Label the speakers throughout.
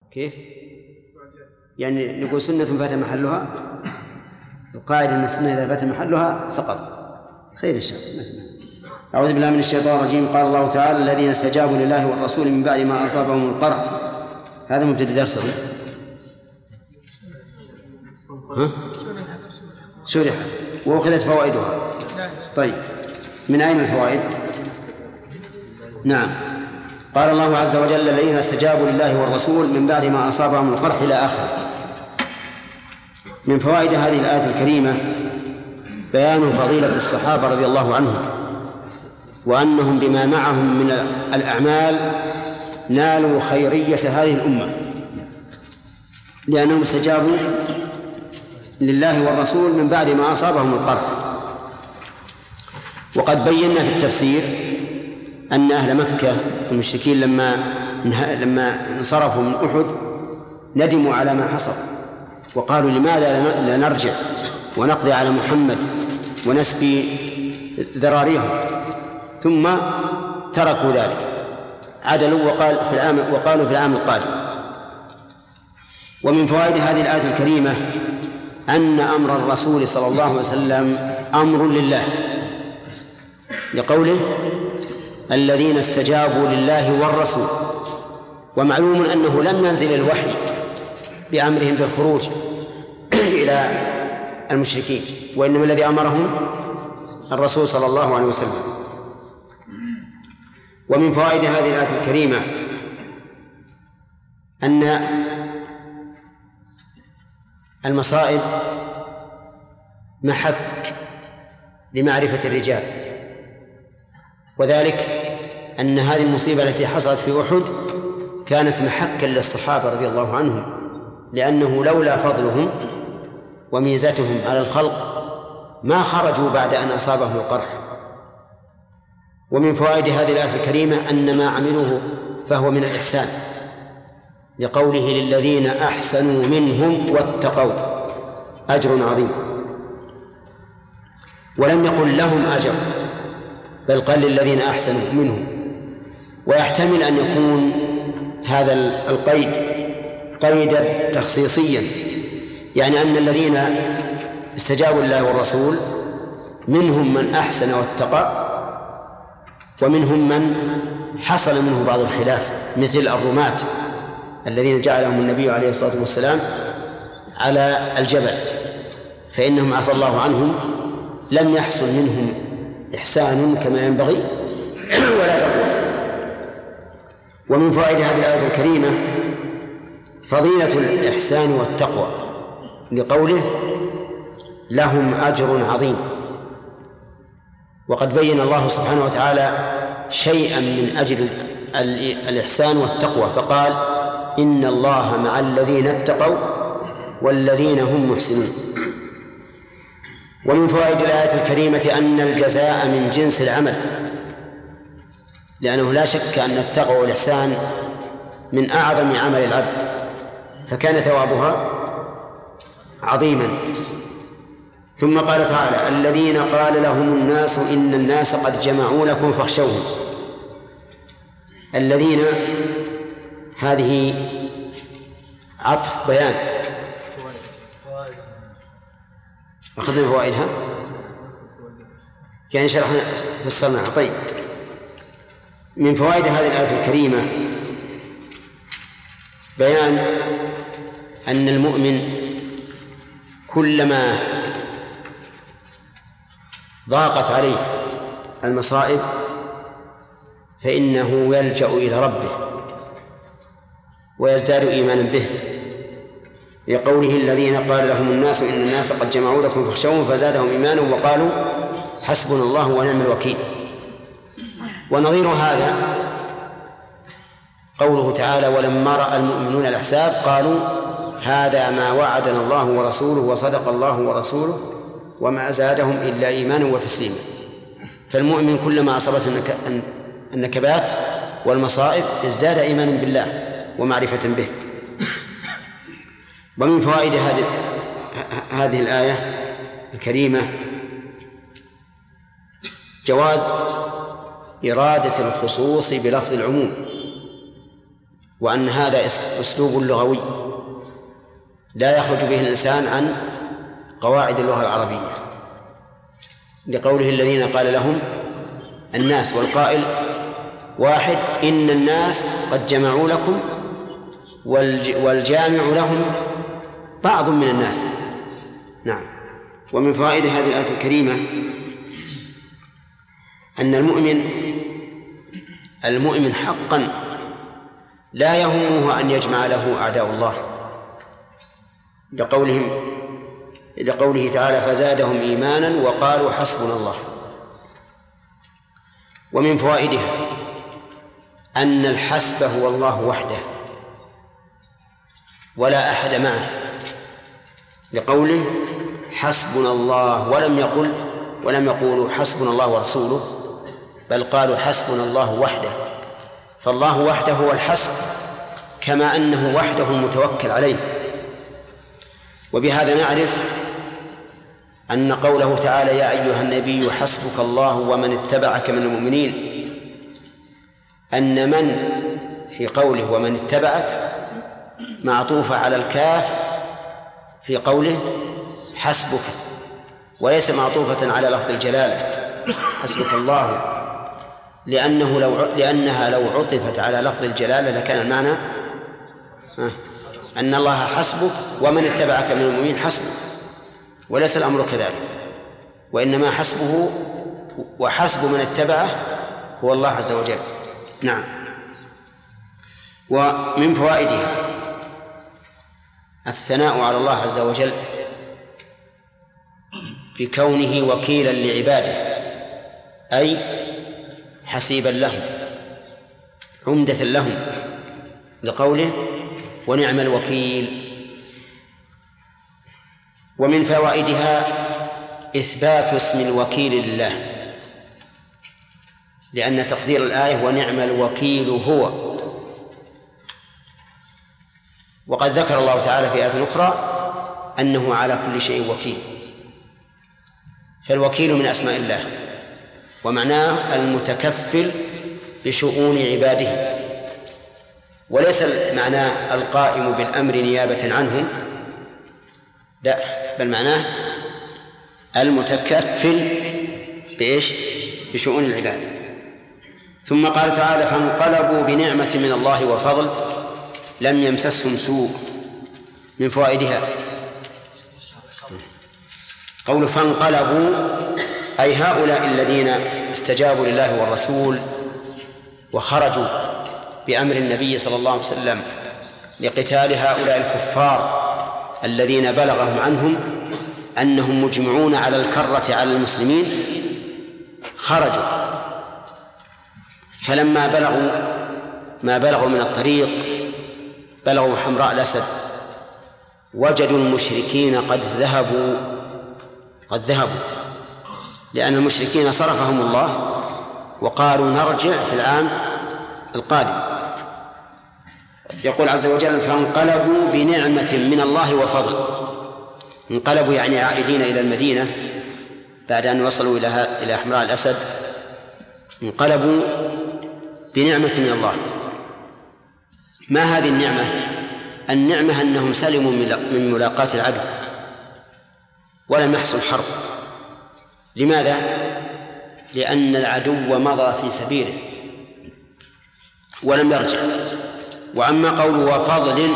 Speaker 1: كيف؟ يعني نقول سنة فات محلها، القاعدة أن السنة إذا فات محلها سقط. خير إن شاء الله. أعوذ بالله من الشيطان الرجيم. قال الله تعالى: الذين استجابوا لله والرسول من بعد ما أصابهم القرح. هذا مبتدأ درسه. شرحت وأخذت فوائدها. طيب، من أين الفوائد؟ نعم، قال الله عز وجل: الذين استجابوا لله والرسول من بعد ما أصابهم القرح إلى آخره. من فوائد هذه الآية الكريمة بيان فضيلة الصحابة رضي الله عنهم، وأنهم بما معهم من الأعمال نالوا خيرية هذه الأمة، لأنهم استجابوا لله والرسول من بعد ما أصابهم القرح. وقد بينا في التفسير أن أهل مكة المشركين لما انصرفوا من أحد ندموا على ما حصل، وقالوا: لماذا لا نرجع ونقضي على محمد ونسبي ذراريهم؟ ثم تركوا ذلك، عدلوا وقالوا في العام القادم. ومن فوائد هذه الآية الكريمة أن أمر الرسول صلى الله عليه وسلم أمر لله، لقوله: الذين استجابوا لله والرسول. ومعلوم أنه لم ينزل الوحي بأمرهم بالخروج إلى المشركين، وإنما الذي أمرهم الرسول صلى الله عليه وسلم. ومن فوائد هذه الآية الكريمة أن المصائب محك لمعرفة الرجال، وذلك أن هذه المصيبة التي حصلت في أحد كانت محكا للصحابة رضي الله عنهم، لأنه لولا فضلهم وميزتهم على الخلق ما خرجوا بعد أن أصابهم القرح. ومن فوائد هذه الآية الكريمة أن ما عملوه فهو من الإحسان، لقوله: للذين أحسنوا منهم واتقوا أجر عظيم. ولم يقل لهم أجر، بل قال للذين أحسنوا منهم. ويحتمل أن يكون هذا القيد قيدا تخصيصيا، يعني أن الذين استجابوا لله والرسول منهم من أحسن واتقى، ومنهم من حصل منه بعض الخلاف، مثل الرماة الذين جعلهم النبي عليه الصلاة والسلام على الجبل، فإنهم عفى الله عنهم، لم يحصل منهم إحسان كما ينبغي ولا تقوى. ومن فوائد هذه الآية الكريمة فضيلة الإحسان والتقوى، لقوله: لهم أجر عظيم. وقد بين الله سبحانه وتعالى شيئا من أجل الإحسان والتقوى، فقال: إن الله مع الذين اتقوا والذين هم محسنون. ومن فوائد الآية الكريمة أن الجزاء من جنس العمل، لأنه لا شك أن التقوى والإحسان من أعظم عمل العبد، فكان ثوابها عظيما. ثم قال تعالى: الذين قال لهم الناس إن الناس قد جمعوا لكم فاخشوهم. الذين هذه عطف بيان، أخذنا فوائدها يعني شرحنا فسرناها. طيب، من فوائد هذه الآية الكريمة بيان أن المؤمن كلما ضاقت عليه المصائب فإنه يلجأ إلى ربه ويزداد إيمانا به، لقوله: الذين قال لهم الناس إن الناس قد جمعوا لكم فاخشوهم فزادهم إيمانا وقالوا حسبنا الله ونعم الوكيل. ونظير هذا قوله تعالى: ولما رأى المؤمنون الأحزاب قالوا هذا ما وعدنا الله ورسوله وصدق الله ورسوله وما زادهم إلا إيمانا وتسليما. فالمؤمن كلما أصابته النكبات والمصائب ازداد إيمانا بالله ومعرفة به. ومن فوائد هذه الآية الكريمة جواز إرادة الخصوص بلفظ العموم، وأن هذا أسلوب لغوي لا يخرج به الإنسان عن قواعد اللغة العربية، لقوله الذين قال لهم الناس، والقائل واحد: إن الناس قد جمعوا لكم، والجامع لهم بعض من الناس. نعم. ومن فوائد هذه الآية الكريمة أن المؤمن حقا لا يهمه أن يجمع له أعداء الله، لقوله تعالى: فزادهم إيمانا وقالوا حسبنا الله. ومن فوائدها أن الحسب هو الله وحده ولا أحد معه، لقوله حسبنا الله، ولم يقولوا حسبنا الله ورسوله، بل قالوا حسبنا الله وحده. فالله وحده هو الحسب، كما أنه وحده المتوكل عليه. وبهذا نعرف أن قوله تعالى: يا أيها النبي حسبك الله ومن اتبعك من المؤمنين، أن من في قوله ومن اتبعك معطوفة على الكاف في قوله حسبك، وليس معطوفة على لفظ الجلالة حسبك الله، لأنها لو عطفت على لفظ الجلالة لكان المعنى أن الله حسبك ومن اتبعك من المؤمنين حسبك، وليس الأمر كذلك، وإنما حسبه وحسب من اتبعه هو الله عز وجل. نعم. ومن فوائدها الثناء على الله عز وجل بكونه وكيلا لعباده، أي حسيبا لهم، عمدة لهم، لقوله ونعم الوكيل. ومن فوائدها إثبات اسم الوكيل لله، لأن تقدير الآية ونعم الوكيل هو. وقد ذكر الله تعالى في آية أخرى أنه على كل شيء وكيل، فالوكيل من أسماء الله، ومعناه المتكفل بشؤون عباده، وليس معناه القائم بالأمر نيابة عنهم، لا، بل معناه المتكفل بإيش؟ بشؤون العباد. ثم قال تعالى: فانقلبوا بنعمة من الله وفضل لم يمسسهم سوء. من فوائدها قول فانقلبوا، أي هؤلاء الذين استجابوا لله والرسول وخرجوا بأمر النبي صلى الله عليه وسلم لقتال هؤلاء الكفار الذين بلغهم عنهم أنهم مجمعون على الكرة على المسلمين، خرجوا، فلما بلغوا ما بلغوا من الطريق بلغوا حمراء الأسد، وجدوا المشركين قد ذهبوا، لأن المشركين صرفهم الله وقالوا نرجع في العام القادم. يقول عز وجل: فانقلبوا بنعمة من الله وفضل. انقلبوا يعني عائدين إلى المدينة بعد أن وصلوا إلى حمراء الأسد، انقلبوا بنعمة من الله. ما هذه النعمة؟ النعمة أنهم سلموا من ملاقاة العدو ولم يحصل حرب. لماذا؟ لأن العدو مضى في سبيله ولم يرجع. وأما قوله وفضل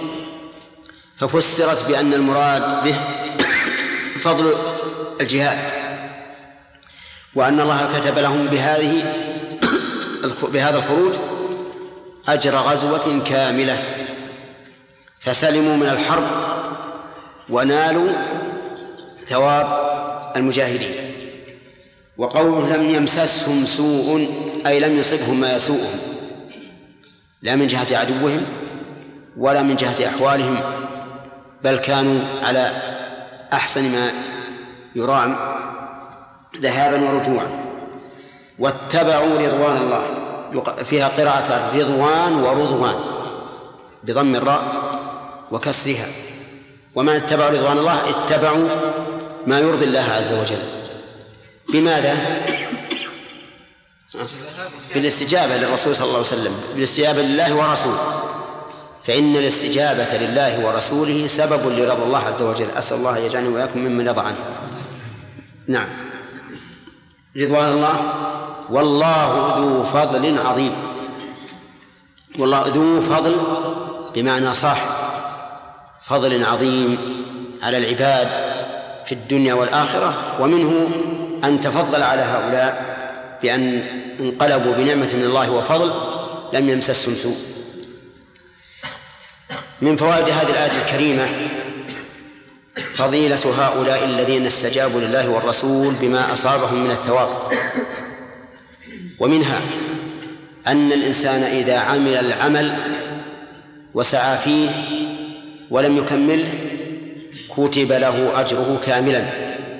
Speaker 1: ففسرت بأن المراد به فضل الجهاد، وأن الله كتب لهم بهذا الخروج أجر غزوة كاملة، فسلموا من الحرب ونالوا ثواب المجاهدين. وقوله لم يمسسهم سوء أي لم يصبهم ما يسوءهم، لا من جهة عدوهم ولا من جهة أحوالهم، بل كانوا على أحسن ما يرام ذهابا ورجوعا. واتبعوا رضوان الله، فيها قراءة رضوان ورضوان بضم الراء وكسرها. ومن اتبعوا رضوان الله اتبعوا ما يرضي الله عز وجل. بماذا؟ بالاستجابة للرسول صلى الله عليه وسلم، بالاستجابة لله ورسوله، فإن الاستجابة لله ورسوله سبب لرضا الله عز وجل. أسأل الله يجعلني وإياكم ممن رضى عنه. نعم. رضوان الله. والله ذو فضل عظيم. والله ذو فضل بمعنى صاحب فضل عظيم على العباد في الدنيا والآخرة، ومنه أن تفضل على هؤلاء بأن انقلبوا بنعمة من الله وفضل لم يمسسهم سوء. من فوائد هذه الآية الكريمة فضيلة هؤلاء الذين استجابوا لله والرسول بما أصابهم من الثواب، ومنها أن الإنسان إذا عمل العمل وسعى فيه ولم يكمله كتب له أجره كاملا.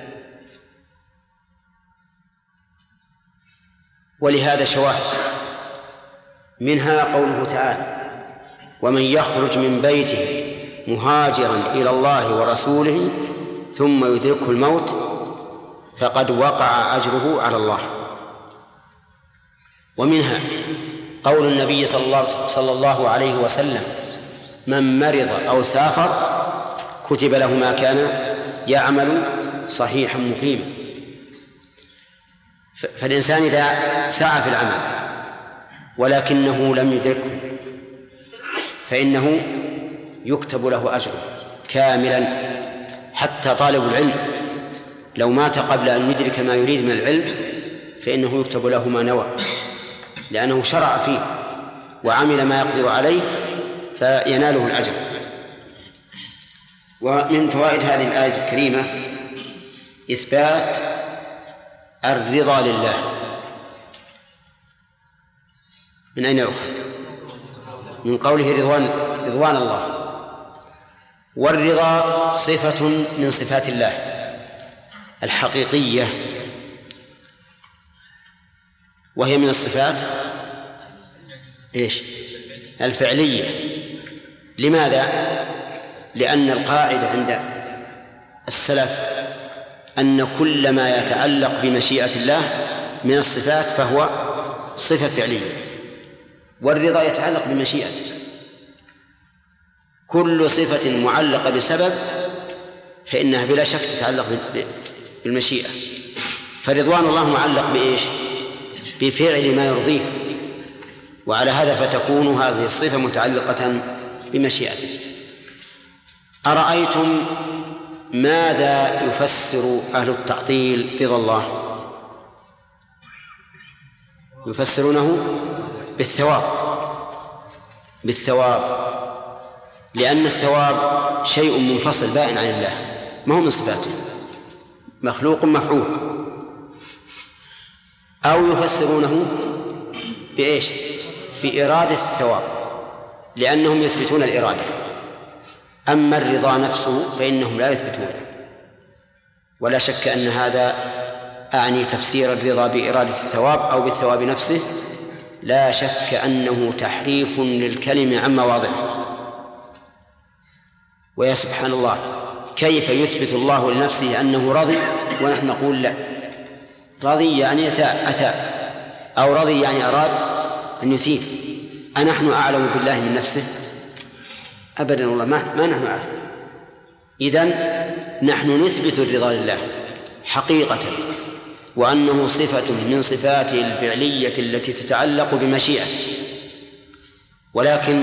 Speaker 1: ولهذا شواهد، منها قوله تعالى: ومن يخرج من بيته مهاجرا إلى الله ورسوله ثم يدركه الموت فقد وقع أجره على الله. ومنها قول النبي صلى الله عليه وسلم: من مرض أو سافر كتب له ما كان يعمل صحيحا مقيما. فالإنسان إذا سعى في العمل ولكنه لم يدركه فإنه يكتب له أجره كاملا. حتى طالب العلم لو مات قبل أن يدرك ما يريد من العلم فإنه يكتب له ما نوى، لأنه شرع فيه وعمل ما يقدر عليه فيناله الأجر. ومن فوائد هذه الآية الكريمة إثبات الرضا لله. من أين يؤخذ؟ من قوله رضوان الله. والرضا صفة من صفات الله الحقيقية، وهي من الصفات الفعلية. لماذا؟ لأن القاعدة عند السلف أن كل ما يتعلق بمشيئة الله من الصفات فهو صفة فعلية، والرضا يتعلق بمشيئته. كل صفة معلقة بسبب فإنها بلا شك تتعلق بالمشيئة. فرضوان الله معلق بإيش؟ بفعل ما يرضيه، وعلى هذا فتكون هذه الصفة متعلقة بمشيئته. أرأيتم ماذا يفسر أهل التعطيل رضا الله؟ يفسرونه بالثواب، لأن الثواب شيء منفصل بائن عن الله، ما هو من صفاته، مخلوق مفعول. أو يفسرونه بإيش؟ بإرادة الثواب، لأنهم يثبتون الإرادة. أما الرضا نفسه فإنهم لا يثبتونه. ولا شك أن هذا أعني تفسير الرضا بإرادة الثواب أو بالثواب نفسه لا شك أنه تحريف للكلم عن مواضعه. ويا سبحان الله، كيف يثبت الله لنفسه أنه رضي ونحن نقول لا؟ رضي يعني أتى، أو رضي يعني أراد أن يثيب. أنحن أعلم بالله من نفسه؟ أبدا والله، ما نحن أعلم. إذن نحن نثبت الرضا لله حقيقة، وأنه صفة من صفاته الفعلية التي تتعلق بمشيئته. ولكن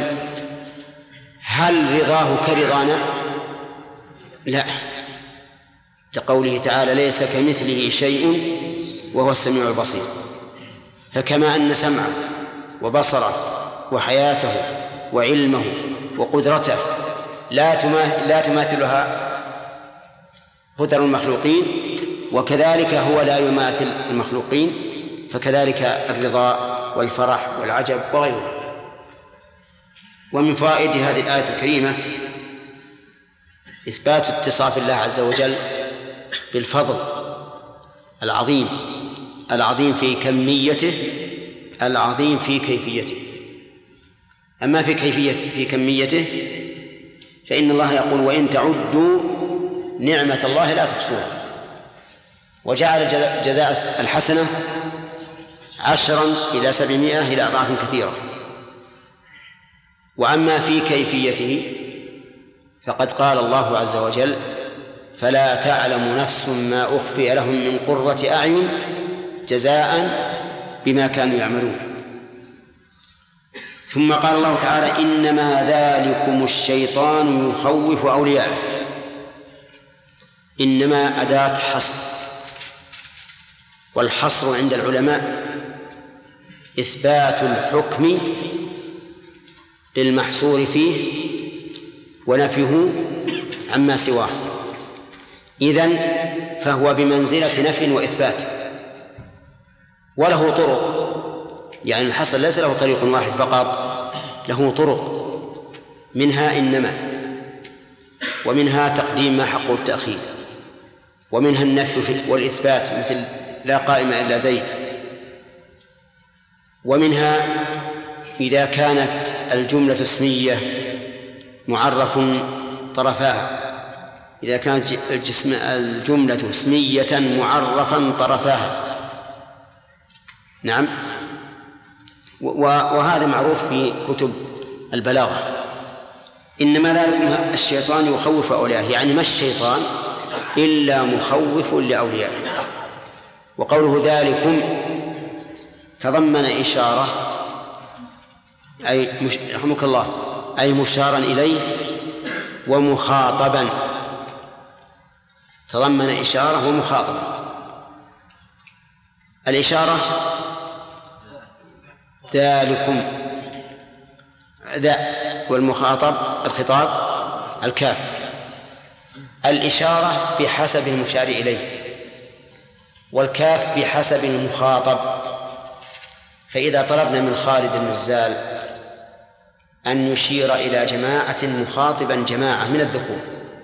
Speaker 1: هل رضاه كرضانا؟ لا، لقوله تعالى: ليس كمثله شيء وهو السميع البصير. فكما أن سمعه وبصره وحياته وعلمه وقدرته لا تماثلها قدر المخلوقين، وكذلك هو لا يماثل المخلوقين، فكذلك الرضا والفرح والعجب وغيره. ومن فوائد هذه الآية الكريمة إثبات اتصاف الله عز وجل بالفضل العظيم في كميته، العظيم في كيفيته. أما في كميته فإن الله يقول: وإن تعدوا نعمة الله لا تحصوها. وجعل جزاء الحسنة 10 إلى 700 إلى أضعاف كثيرة. وأما في كيفيته فقد قال الله عز وجل: فلا تعلم نفس ما أخفي لهم من قرة أعين جزاء بما كانوا يعملون. ثم قال الله تعالى: إنما ذلكم الشيطان يخوف أولياءه. إنما أداة حصر، والحصر عند العلماء إثبات الحكم للمحصور فيه ونفيه عما سواه. إذن فهو بمنزلة نفي وإثبات، وله طرق، يعني الحصر ليس له طريق واحد فقط، له طرق، منها إنما، ومنها تقديم ما حقه التأخير، ومنها النفي والإثبات مثل لا قائم إلا زيد، ومنها إذا كانت الجملة اسمية معرف طرفاها، إذا كانت الجملة اسمية معرفا طرفاها. نعم. وهذا معروف في كتب البلاغة. إنما ذلكم الشيطان يخوف أولياءه، يعني ما الشيطان إلا مخوف لأوليائه. وقوله ذلكم تضمن إشارة، أي رحمك الله، أي مشارا إليه ومخاطبا، تضمن إشارة ومخاطبة. الإشارة ذلكم ذا، والمخاطب الخطاب الكاف. الإشارة بحسب المشار إليه، والكاف بحسب المخاطب. فإذا طلبنا من خالد النزال أن يشير إلى جماعة مخاطبا جماعة من الذكور،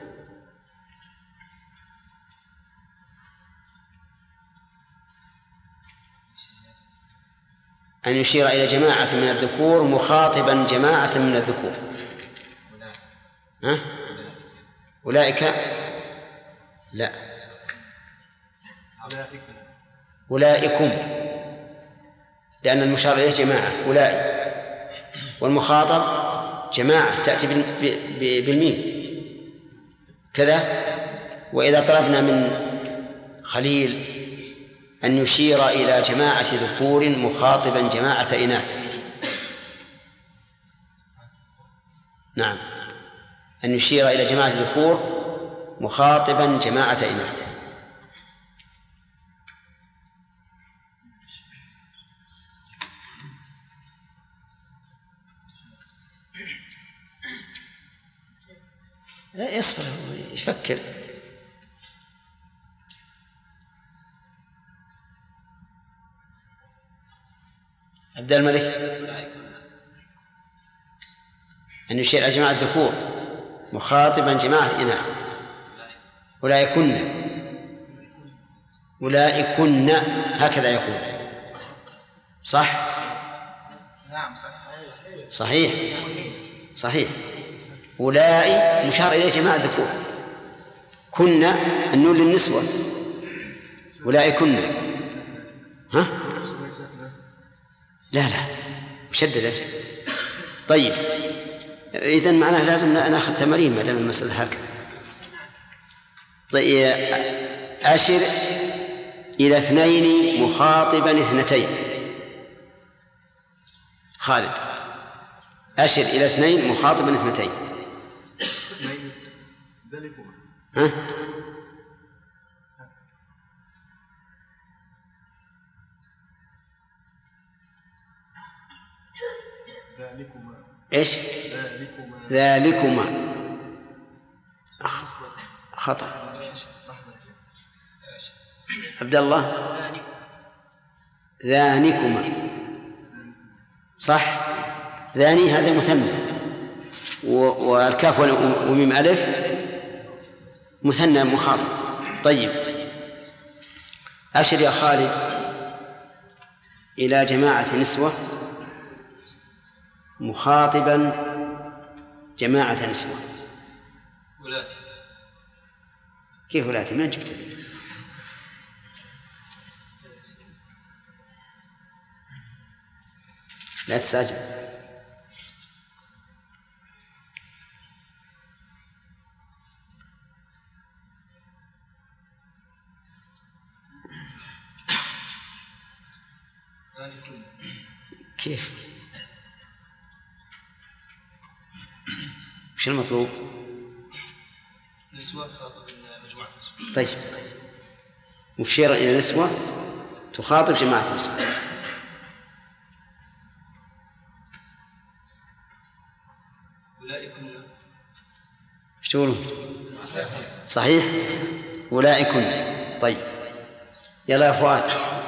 Speaker 1: أن يشير إلى جماعة من الذكور مخاطبا جماعة من الذكور، ها؟ أولئك لا، أولئكم، لأن المشار إليه جماعة أولئك، والمخاطب جماعة تأتي بالميم كذا. وإذا طلبنا من خليل أن يشير إلى جماعة ذكور مخاطبا جماعة إناث، نعم، أن يشير إلى جماعة ذكور مخاطبا جماعة إناث. اصبر يفكر. عبد الملك أن يشير إلى جماعة ذكور مخاطبا جماعة إناث. أولئكن، أولئكن هكذا يقول، صح؟
Speaker 2: نعم
Speaker 1: صحيح صحيح. أولئك مشار إليه جماعة ذكور، كنا النون للنسوة، أولئكن. ها؟ لا مشددة. طيب إذن معناه لازم نأخذ تمارين ما دام المسألة هكذا. طيب أشر إلى 2 مخاطبا 2. خالد أشر إلى 2 مخاطبا 2. ها؟
Speaker 2: ذلكما.
Speaker 1: إيش؟ ذلكما خطأ. عبد الله ذانكما صح. ذاني هذا مثنى، والكاف وميم ألف مثنى مخاطب. طيب أشر يا خالد إلى جماعة نسوة مخاطبا جماعة نسوة. كيف ولاتي؟ من جبت؟ لا تستعجل. كيف؟ وش المطلوب؟
Speaker 2: نسوة خاطب مجموعة نسوة.
Speaker 1: طيب، مشير إلى نسوة تخاطب جماعة نسوة.
Speaker 2: أولئكن.
Speaker 1: ايش تقولون؟ صحيح، أولئكن. طيب يلا يا فؤاد،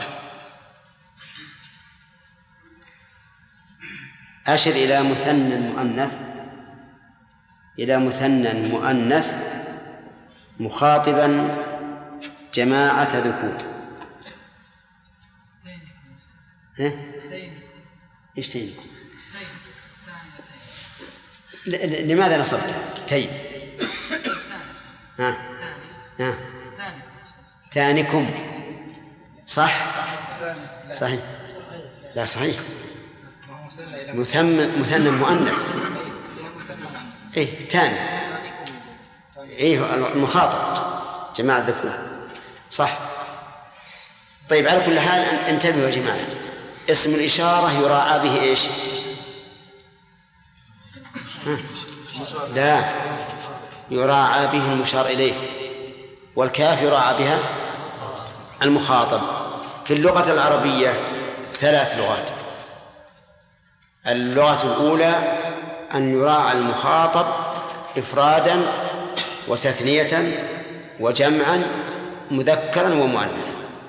Speaker 1: أشر إلى مثنى مؤنث، إلى مثنى مؤنث مخاطبا جماعة ذكور. إيش تين؟ لماذا نصبت تين؟ ثانكم. صح؟ صحيح. لا صحيح، مثنى مؤنث. إيه تاني، إيه المخاطب جماعة ذكور. صح. طيب على كل حال انتبهوا يا جماعة، اسم الإشارة يراعى به إيش؟ لا، يراعى به المشار إليه، والكاف يراعى بها المخاطب. في اللغة العربية 3 لغات. اللغة الأولى أن يراعى المخاطب إفرادا وتثنية وجمعا مذكرا ومؤنثا،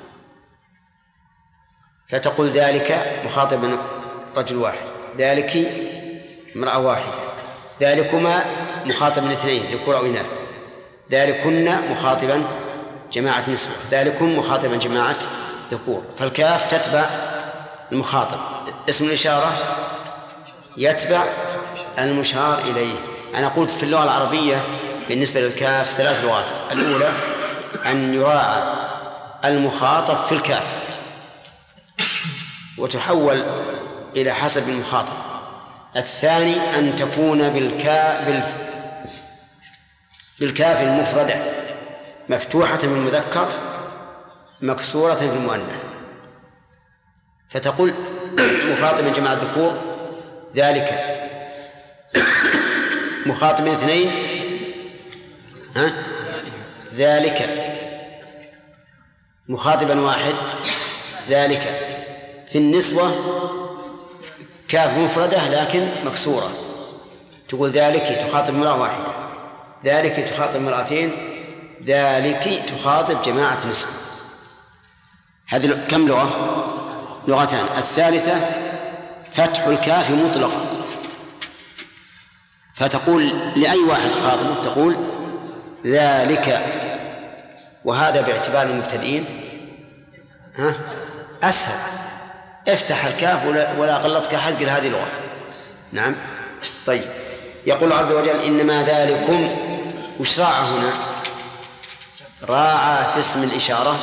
Speaker 1: فتقول ذلك مخاطب رجل واحد، ذلك امرأة واحدة، ذلكما مخاطب 2 ذكور أو إناث، ذلكن مخاطبا جماعة نسوة، ذلكم مخاطبا جماعة ذكور. فالكاف تتبع المخاطب، اسم الإشارة يتبع المشار إليه. أنا قلت في اللغة العربية بالنسبة للكاف 3 لغات. الأولى أن يراعى المخاطب في الكاف وتحول إلى حسب المخاطب. الثاني أن تكون بالكاف المفردة مفتوحة في المذكر مكسورة في المؤنث، فتقول مخاطب جماعة الذكور ذلك، مخاطب 2 ذلك، مخاطبا 1 ذلك. في النسوة كاف مفردة لكن مكسورة، تقول ذلك تخاطب امرأة واحدة، ذلك تخاطب امرأتين، ذلك تخاطب جماعة نسوة. هذه كم لغة؟ 2. الثالثة فتح الكاف مطلقا، فتقول لأي واحد خاطبه تقول ذلك، وهذا باعتبار المبتدئين أسهل. افتح الكاف ولا غلطك أحد، قل هذه لغة. نعم. طيب، يقول الله عز وجل إنما ذلكم، وش راعى هنا؟ راعى في اسم الإشارة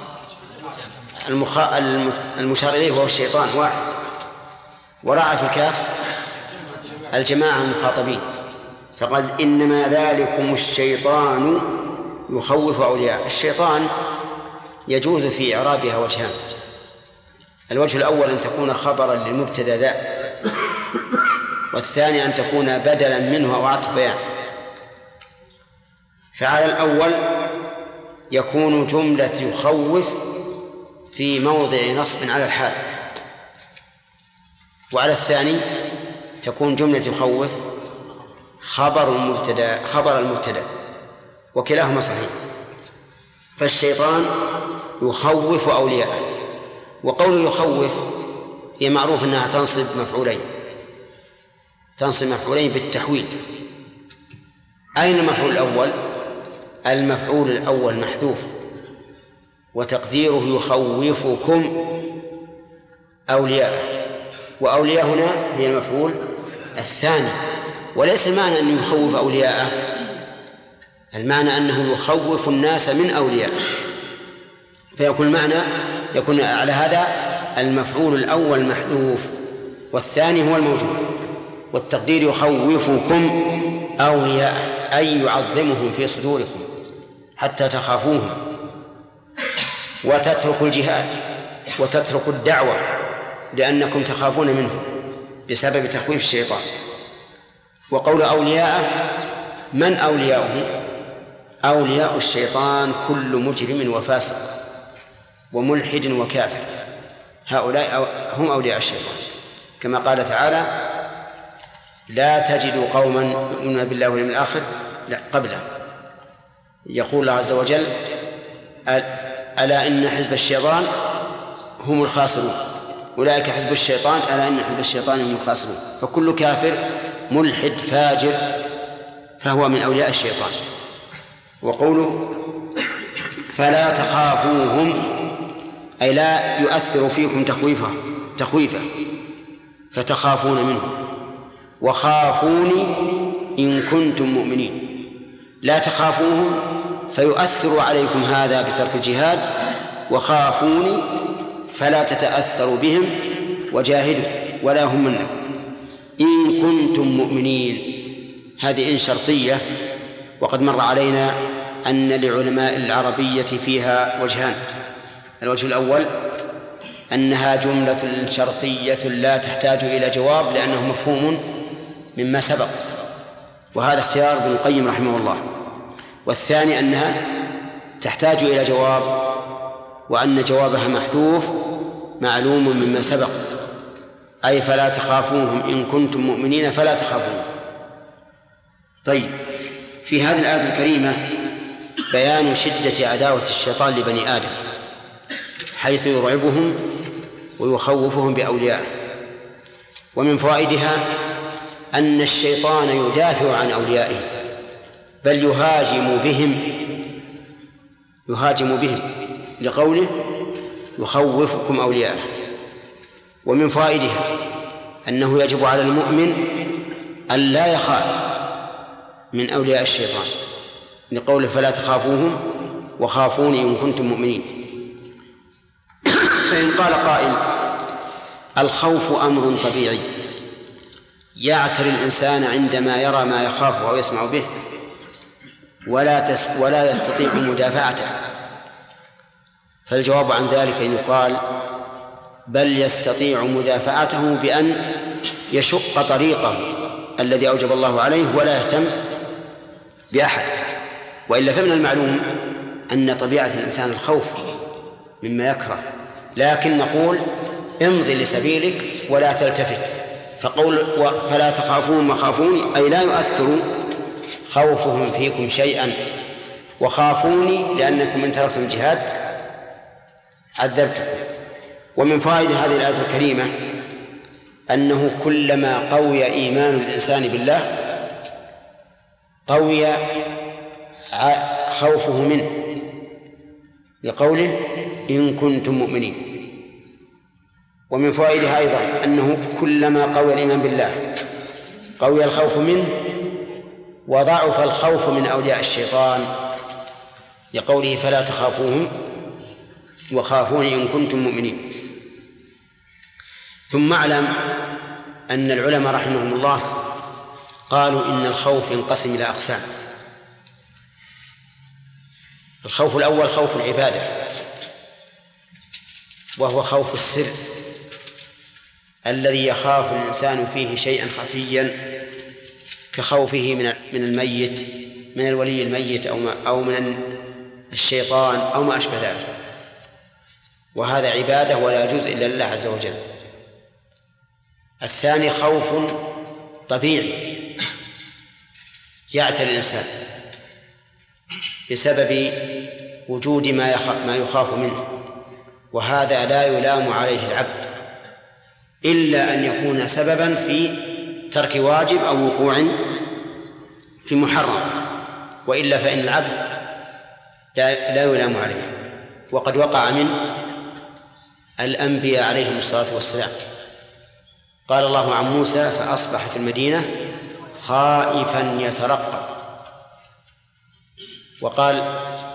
Speaker 1: المشار إليه وهو الشيطان 1، وراعى في الكاف الجماعة المخاطبين، فقد إنما ذلكم الشيطان يخوف أولياء. الشيطان يجوز في إعرابها وجهان: الوجه الأول أن تكون خبرا للمبتدأ ذا، والثاني أن تكون بدلا منه أو عطف بيان. فعلى الأول يكون جملة يخوف في موضع نصب على الحال، وعلى الثاني تكون جملة يخوف خبر المبتدأ، وكلاهما صحيح. فالشيطان يخوف أولياءه، وقول يخوف هي معروف أنها تنصب مفعولين بالتحويل. أين المفعول الأول؟ المفعول الأول محذوف، وتقديره يخوفكم أولياء، وأولياء هنا هي المفعول الثاني. وليس المعنى أنه يخوف أولياءه، المعنى أنه يخوف الناس من أولياء، فيكون المعنى يكون على هذا المفعول الأول محذوف والثاني هو الموجود. والتقدير يخوفكم أولياء أي يعظمهم في صدوركم حتى تخافوهم وتتركوا الجهاد وتتركوا الدعوة لأنكم تخافون منهم بسبب تخويف الشيطان. وقول أولياء، من أولياؤه؟ أولياء الشيطان كل مجرم وفاسق وملحد وكافر، هؤلاء هم أولياء الشيطان، كما قال تعالى: لا تجد قوما يؤمنون بالله واليوم الآخر قبله. يقول الله عز وجل: ألا إن حزب الشيطان هم الخاسرون، أولئك حزب الشيطان ألا إن حزب الشيطان هم الخاسرون. فكل كافر ملحد فاجر فهو من أولياء الشيطان. وقوله فلا تخافوهم أي لا يؤثر فيكم تخويفه فتخافون منه. وخافوني إن كنتم مؤمنين، لا تخافوهم فيؤثر عليكم هذا بترك الجهاد، وخافوني فلا تتأثروا بهم وجاهدوا ولا هم منكم إن كنتم مؤمنين. هذه إن شرطية، وقد مر علينا أن لعلماء العربية فيها وجهان. الوجه الأول أنها جملة شرطية لا تحتاج إلى جواب لأنه مفهوم مما سبق، وهذا اختيار ابن القيم رحمه الله. والثاني أنها تحتاج إلى جواب، وأن جوابها محذوف معلوم مما سبق، أي فلا تخافوهم إن كنتم مؤمنين فلا تخافوهم. طيب، في هذه الآية الكريمة بيان شدة عداوة الشيطان لبني آدم حيث يرعبهم ويخوفهم بأوليائه. ومن فوائدها أن الشيطان يدافع عن أوليائه بل يهاجم بهم لقوله يخوفكم أولياءه. ومن فوائدها أنه يجب على المؤمن أن لا يخاف من أولياء الشيطان لقوله فلا تخافوهم وخافوني إن كنتم مؤمنين. فإن قال قائل الخوف أمر طبيعي يعتري الإنسان عندما يرى ما يخاف أو يسمع به ولا يستطيع مدافعته، فالجواب عن ذلك أن يقال بل يستطيع مدافعته بأن يشق طريقه الذي أوجب الله عليه ولا يهتم بأحد. وإلا فمن المعلوم أن طبيعة الإنسان الخوف مما يكره، لكن نقول امضي لسبيلك ولا تلتفت. فقول فلا تخافون وخافوني أي لا يؤثر خوفهم فيكم شيئا، وخافوني لأنكم إن تركتم الجهاد عذبتكم. ومن فوائد هذه الآية الكريمة أنه كلما قوي إيمان الإنسان بالله قوي خوفه منه لقوله إن كنتم مؤمنين. ومن فوائدها أيضا أنه كلما قوي الإيمان بالله قوي الخوف منه وضعف الخوف من أولياء الشيطان لقوله فلا تخافوهم وخافوني إن كنتم مؤمنين. ثم اعلم أن العلماء رحمهم الله قالوا إن الخوف ينقسم إلى أقسام. الخوف الأول خوف العبادة، وهو خوف السر الذي يخاف الإنسان فيه شيئا خفيا كخوفه من الميت، من الولي الميت أو من الشيطان أو ما أشبه ذلك، وهذا عبادة ولا يجوز إلا لله عز وجل. الثاني خوف طبيعي يعتري الإنسان بسبب وجود ما يخاف منه، وهذا لا يلام عليه العبد إلا أن يكون سببا في ترك واجب أو وقوع في محرم، وإلا فإن العبد لا يلام عليه. وقد وقع من الأنبياء عليهم الصلاة والسلام. قال الله عن موسى فأصبح في المدينة خائفا يترقب،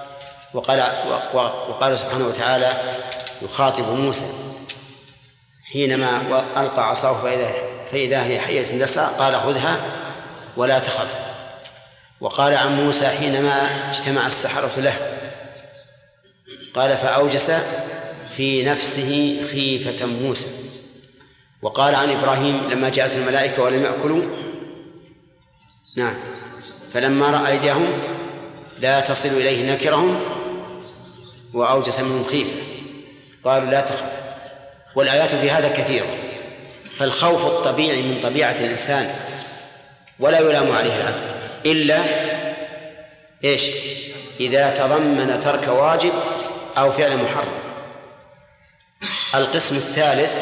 Speaker 1: وقال سبحانه وتعالى يخاطب موسى حينما ألقى عصاه فإذا هي حية تسعى قال خذها ولا تخف. وقال عن موسى حينما اجتمع السحرة له قال فأوجس في نفسه خيفة موسى. وقال عن إبراهيم لما جاءت الملائكة ولم يأكلوا نعم فلما رأى أيديهم لا تصل إليه نكرهم وأوجس منهم خيفة قالوا لا تخف. والآيات في هذا كثيرة. فالخوف الطبيعي من طبيعة الإنسان ولا يلام عليه العبد إلا إيش؟ إذا تضمن ترك واجب أو فعل محرم. القسم الثالث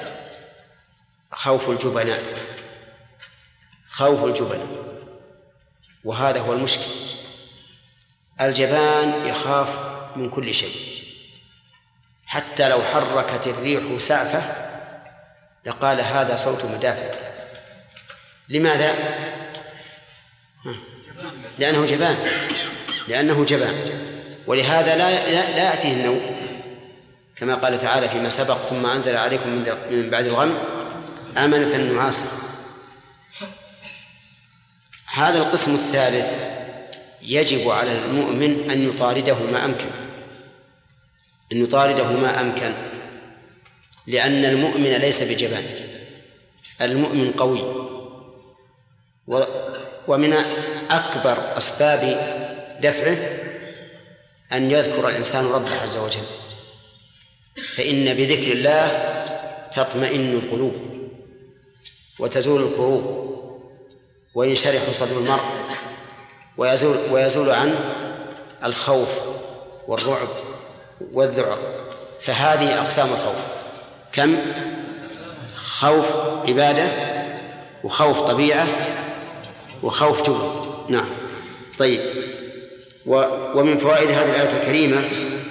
Speaker 1: خوف الجبناء. خوف الجبناء وهذا هو المشكل. الجبان يخاف من كل شيء، حتى لو حركت الريح سعفه لقال هذا صوت مدافع. لماذا؟ لأنه جبان. ولهذا لا يأتيه النوم كما قال تعالى فيما سبق ثم أنزل عليكم من بعد الغم أمنة نعاسا. هذا القسم الثالث يجب على المؤمن أن يطارده ما أمكن، لأن المؤمن ليس بجبان، المؤمن قوي. ومن أكبر أسباب دفعه أن يذكر الإنسان ربه عز وجل، فإن بذكر الله تطمئن القلوب وتزول الكروب وينشرح صدر المرء ويزول عن الخوف والرعب والذعر. فهذه أقسام الخوف كم؟ خوف عبادة وخوف طبيعة وخوف جبن. نعم. طيب، ومن فوائد هذه الآية الكريمة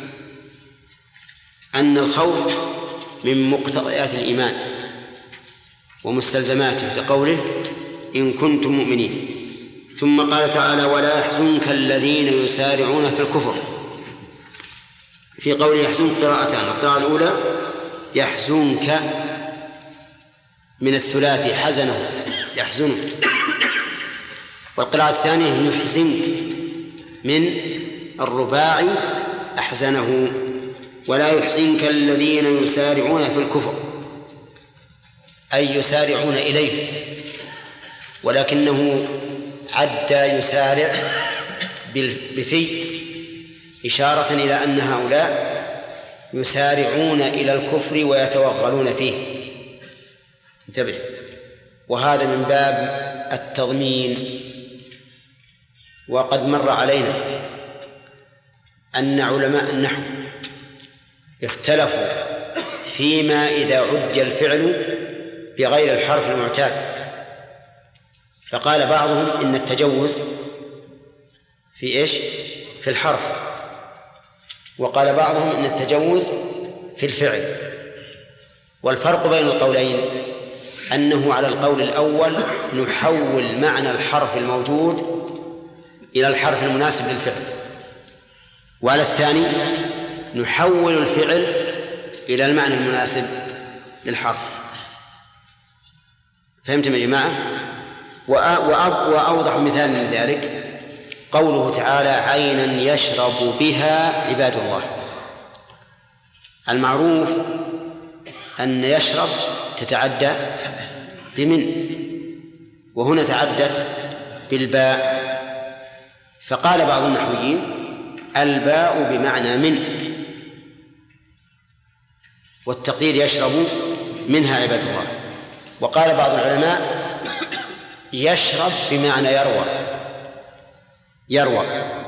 Speaker 1: أن الخوف من مقتضيات الإيمان ومستلزماته لقوله إن كنتم مؤمنين. ثم قال تعالى ولا يحزنك الذين يسارعون في الكفر. في قوله يحزنك قراءتان، القراءة الأولى يحزنك من الثلاثي حزنه يحزنك، والقراءة الثانية يحزنك من الرباعي أحزنه. ولا يحزنك الذين يسارعون في الكفر أي يسارعون إليه، ولكنه عدى يسارع بفي إشارة إلى أن هؤلاء يسارعون إلى الكفر ويتوغلون فيه. انتبه، وهذا من باب التضمين. وقد مر علينا أن علماء النحو اختلفوا فيما إذا عد الفعل بغير الحرف المعتاد، فقال بعضهم إن التجوز في إيش؟ في الحرف، وقال بعضهم إن التجوز في الفعل. والفرق بين القولين أنه على القول الأول نحول معنى الحرف الموجود إلى الحرف المناسب للفعل، وعلى الثاني نحول الفعل إلى المعنى المناسب للحرف. فهمتم يا جماعة؟ وأوضح مثال من ذلك قوله تعالى عينا يشرب بها عباد الله. المعروف أن يشرب تتعدى بمن، وهنا تعدت بالباء، فقال بعض النحويين الباء بمعنى من، والتقدير يشرب منها عباد الله. وقال بعض العلماء يشرب بمعنى يروى.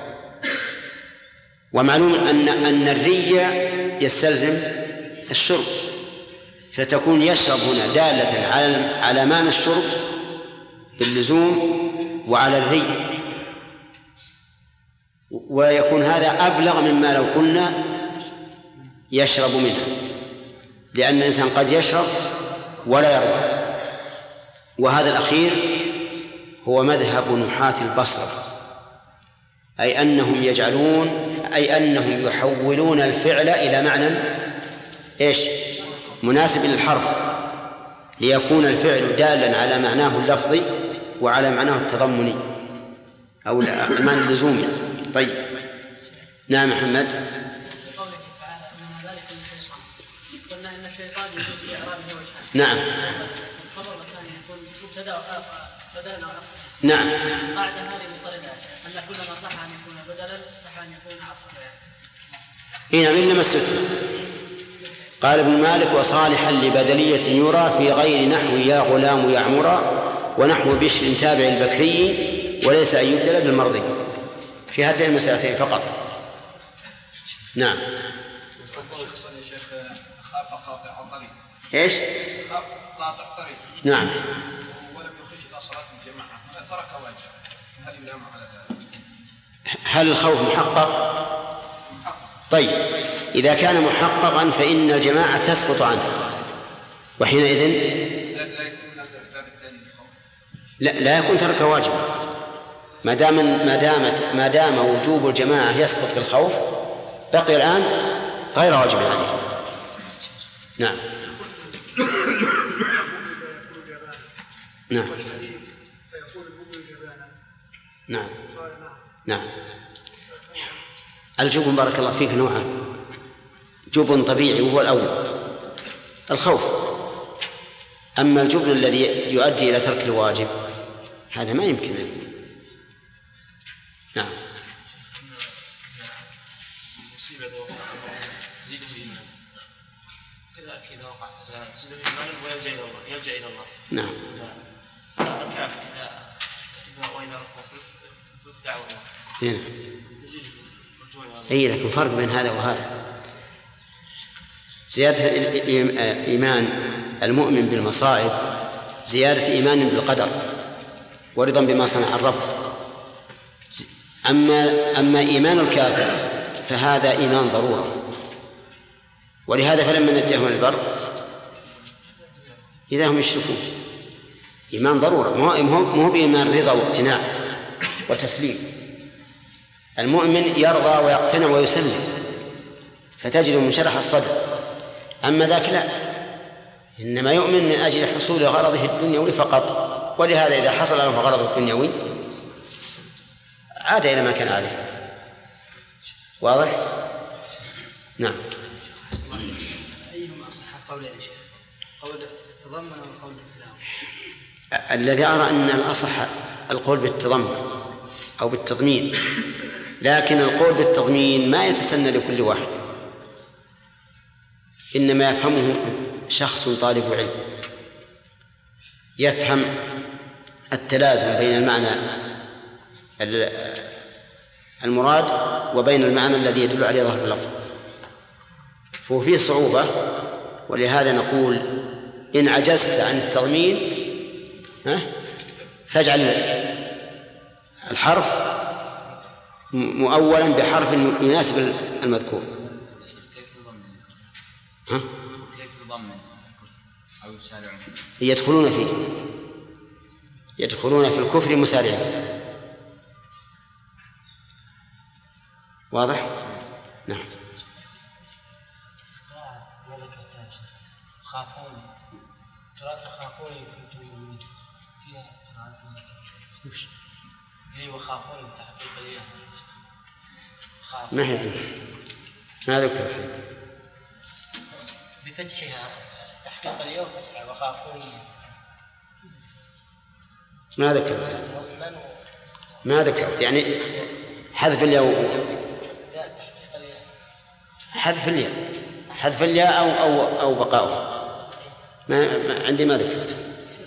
Speaker 1: ومعلوم أن الري يستلزم الشرب، فتكون يشرب هنا دالة على معنى الشرب باللزوم وعلى الري، ويكون هذا أبلغ مما لو قلنا يشرب منها، لأن الإنسان قد يشرب ولا يروى. وهذا الأخير هو مذهب نحاة البصرة، أي أنهم يحولون الفعل إلى معنى إيش؟ مناسب للحرف، ليكون الفعل دالا على معناه اللفظي وعلى معناه التضمني أو المعنى اللزومي. طيب نعم محمد.
Speaker 3: قوله تعالى إنما ذلك للتجسيم، قلنا إن الشيطان يجوز إعرابه وجهان.
Speaker 1: نعم.
Speaker 3: الخبر الثاني يكون مبتدأ بدلا أو عطفا.
Speaker 1: نعم.
Speaker 3: القاعدة هذه مضطردة أن كل ما صح أن يكون بدلا صح أن يكون عطفا.
Speaker 1: نعم إنما استثنى. قال ابن مالك: وصالحا لبدلية يرى في غير نحو يا غلام يعمرا ونحو بشر تابع البكري وليس أن يبدل بالمرضي، في هاتين المسألتين فقط. نعم.
Speaker 2: يا شيخ خاف قاطع الطريق.
Speaker 1: ايش؟
Speaker 2: خاف قاطع الطريق.
Speaker 1: نعم.
Speaker 2: ولم يخرج إلى صلاة الجماعة ترك واجب، هل يلام على ذلك؟
Speaker 1: هل الخوف محقق؟ طيب إذا كان محققا فإن الجماعة تسقط عنه، وحينئذ لا يكون ترك واجب. ما دام وجوب الجماعة يسقط بالخوف بقي الآن غير واجب عليه. نعم. نعم. نعم. نعم. الجبن بارك الله فيك نوعان: جبن طبيعي وهو الأول الخوف، أما الجبن الذي يؤدي إلى ترك الواجب هذا ما يمكن أن يكون. نعم.
Speaker 4: مصيبة زيد الإيمان كذلك إذا وقعت زيد الإيمان ويلجأ إلى الله.
Speaker 1: نعم.
Speaker 4: الكافر وإذا رفضت دعوة الله.
Speaker 1: أي لكن فرق بين هذا وهذا. زيادة إيمان المؤمن بالمصائب زيادة إيمان بالقدر ورضا بما صنع الرب. أما إيمان الكافر فهذا إيمان ضرورة، ولهذا فلما نجاهم البر إذا هم يشركون. إيمان ضرورة، مو بإيمان رضا واقتناع وتسليم. المؤمن يرضى ويقتنع ويسلم فتجد منشرح الصدر، أما ذاك لا، إنما يؤمن من أجل حصول غرضه الدنيوي فقط، ولهذا إذا حصل له غرضه الدنيوي عاد إلى ما كان عليه. واضح؟ نعم.
Speaker 3: أيهما أصح قولين يا شيخ؟ قول التضمن أو قول الكلام؟
Speaker 1: الذي أرى أن الأصح القول بالتضمن أو بالتضمين، لكن القول بالتضمين ما يتسنى لكل واحد، إنما يفهمه شخص طالب علم يفهم التلازم بين المعنى المراد وبين المعنى الذي يدل عليه ظاهر اللفظ، فهو فيه صعوبة. ولهذا نقول إن عجزت عن التضمين فاجعل الحرف مؤولا بحرف يناسب المذكور.
Speaker 5: كيف يضمن أو يسارعون؟
Speaker 1: يدخلون في الكفر مسارعين. واضح؟ نعم.
Speaker 3: خافون كنتم مؤمنين فيها لي وخافون تحقيق اليوم
Speaker 1: ما هي ما ذكر
Speaker 3: بفتحها تحقيق اليوم فتحها وخافون
Speaker 1: ما ذكرت يعني حذف الياء حذف الياء أو بقاؤها. ما عندي ما ذكرت.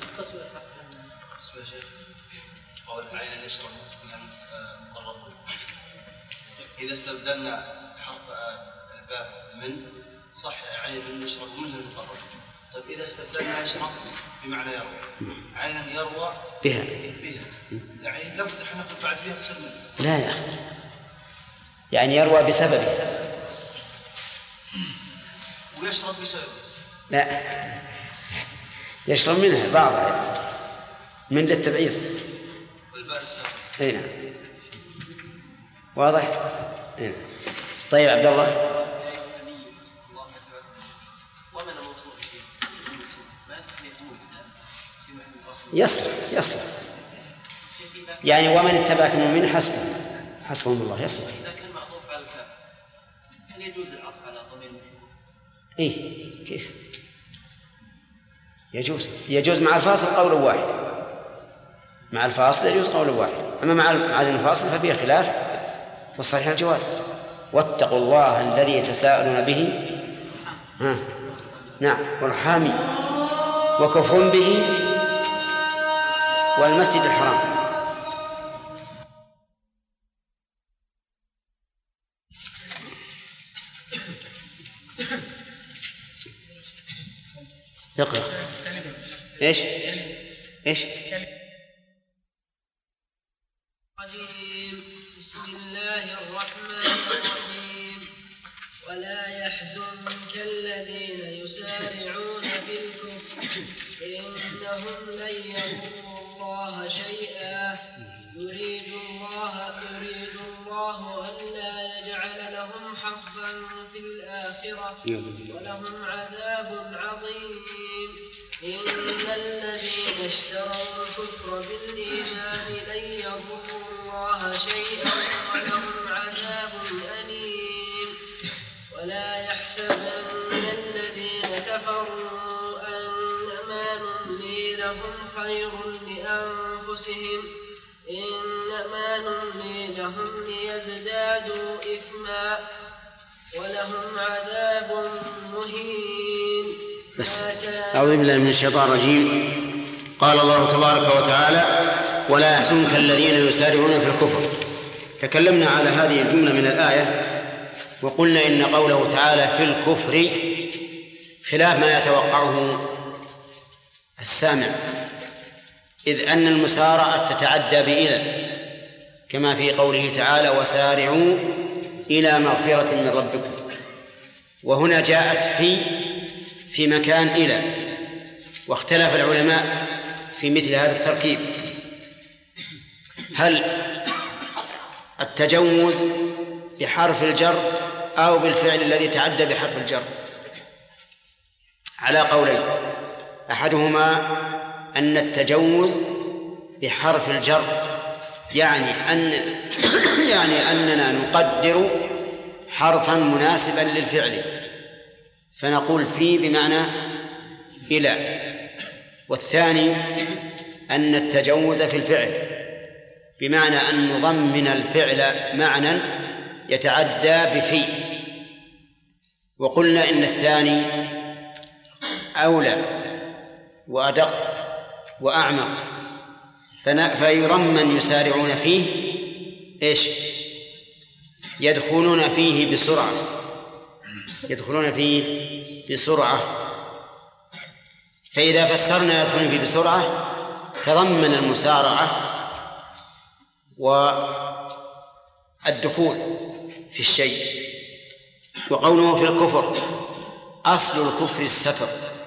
Speaker 2: قول عين يشرب من المقرب إذا استبدلنا حرف الباء من صح عين يشرب منه المقرب. طيب إذا استبدلنا يشرب بمعنى يروى، عينا يروى
Speaker 1: بها
Speaker 2: يعني لابد احنا نقول بعد بها تصير منه.
Speaker 1: لا يا أخي، يعني يروى بسببه
Speaker 2: ويشرب بسببه.
Speaker 1: لا، يشرب منها بعضها من للتبعيض.
Speaker 2: والباء السبب.
Speaker 1: اي نعم. واضح؟ اي نعم. طيب عبد الله.
Speaker 3: ومن الموصول فيه اسم موصول ما يصح يكون
Speaker 1: يصلح يعني ومن اتبعك من المؤمنين حسبهم الله يصلح.
Speaker 3: إذا كان معطوف على الكاف هل يجوز العطف على ضمير المشهور؟
Speaker 1: إيه كيف يجوز مع الفاصل قول واحد، مع الفاصل يجوز قول واحد، أما مع المنفصل ففيه خلاف والصحيح الجواز. واتقوا الله الذي تساءلون به نعم والحامي وكفر به والمسجد الحرام. يقرأ ايش
Speaker 6: بسم الله الرحمن الرحيم. ولا يحزنك الذين يسارعون بالكفر إنهم لن يضروا الله شيئا يريد الله ألا يجعل لهم حظا في الآخرة ولهم عذاب عظيم. إن الذين اشتروا الكفر بالإيمان لن يضروا الله شيئا ولهم عذاب أليم. ولا يحسبن الذين كفروا أنما نملي لهم خير لأنفسهم إنما نملي لهم ليزدادوا إثما ولهم عذاب مهين.
Speaker 1: أعوذ بالله من الشيطان الرجيم. قال الله تبارك وتعالى ولا يحزنك الذين يسارعون في الكفر. تكلمنا على هذه الجملة من الآية وقلنا إن قوله تعالى في الكفر خلاف ما يتوقعه السامع، إذ أن المسارعة تتعدى بإلى كما في قوله تعالى وسارعوا إلى مغفرة من ربكم، وهنا جاءت في مكان إلى، واختلف العلماء في مثل هذا التركيب، هل التجوز بحرف الجر أو بالفعل الذي تعدى بحرف الجر؟ على قولين، أحدهما أن التجوز بحرف الجر يعني أننا نقدر حرفا مناسبا للفعل فنقول في بمعنى إلى. والثاني أن التجوز في الفعل بمعنى أن نضمن الفعل معنى يتعدى بفي، وقلنا إن الثاني أولى وأدق وأعمق، فيضمن يسارعون فيه إيش؟ يدخلون فيه بسرعة. فإذا فسرنا يدخلون فيه بسرعة تضمن المسارعة والدخول في الشيء. وقوله في الكفر أصل الكفر الستر،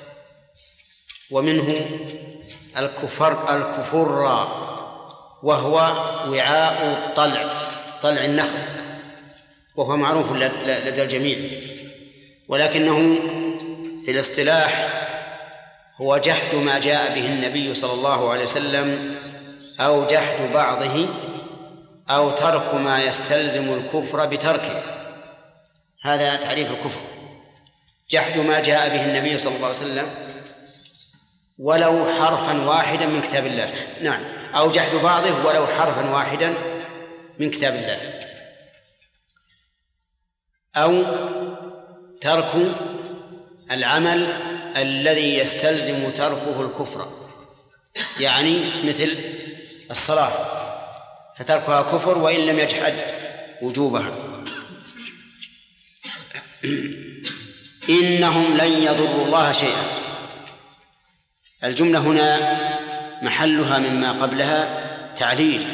Speaker 1: ومنه الكفر وهو وعاء طلع النخل، وهو معروف لدى الجميع، ولكنه في الاصطلاح هو جحد ما جاء به النبي صلى الله عليه وسلم أو جحد بعضه أو ترك ما يستلزم الكفر بتركه. هذا تعريف الكفر، جحد ما جاء به النبي صلى الله عليه وسلم ولو حرفا واحدا من كتاب الله، نعم، أو جحد بعضه ولو حرفا واحدا من كتاب الله، أو ترك العمل الذي يستلزم تركه الكفر، يعني مثل الصلاة فتركها كفر وإن لم يجحد وجوبها. إنهم لن يضروا الله شيئا، الجملة هنا محلها مما قبلها تعليل،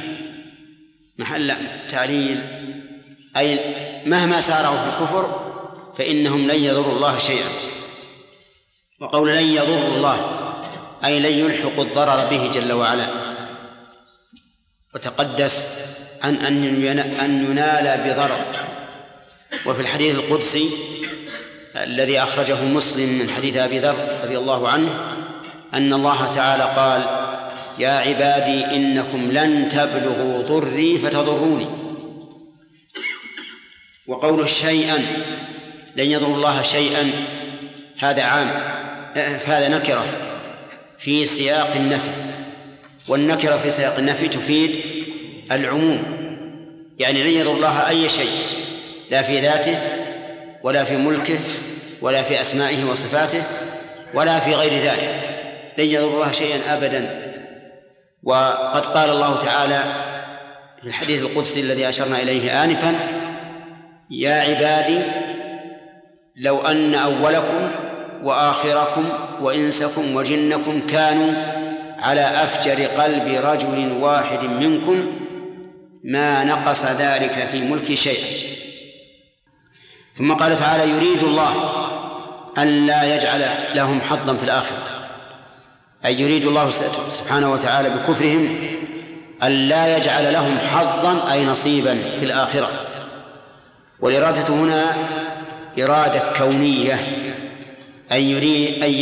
Speaker 1: أي مهما سارعوا في الكفر فإنهم لن يضروا الله شيئا. وقول لن يضروا الله أي لن يلحقوا الضرر به جل وعلا، وتقدس أن ينال بضرر. وفي الحديث القدسي الذي أخرجه مسلم من حديث أبي ذر رضي الله عنه أن الله تعالى قال يا عبادي إنكم لن تبلغوا ضري فتضروني. وقوله شيئا لن يضر الله شيئا هذا عام، هذا نكرة في سياق النفي، والنكرة في سياق النفي تفيد العموم، يعني لن يضر الله أي شيء لا في ذاته ولا في ملكه ولا في أسمائه وصفاته ولا في غير ذلك، لن يضر الله شيئا أبدا. وقد قال الله تعالى في الحديث القدسي الذي أشرنا إليه آنفا: يا عبادي لو أن أولكم وآخركم وإنسكم وجنكم كانوا على أفجر قلب رجل واحد منكم ما نقص ذلك في ملكي شيئا. ثم قال تعالى: يريد الله أن لا يجعل لهم حظا في الآخرة، أي يريد الله سبحانه وتعالى بكفرهم أن لا يجعل لهم حظا أي نصيبا في الآخرة. والإرادة هنا إرادة كونية، أن يريد أن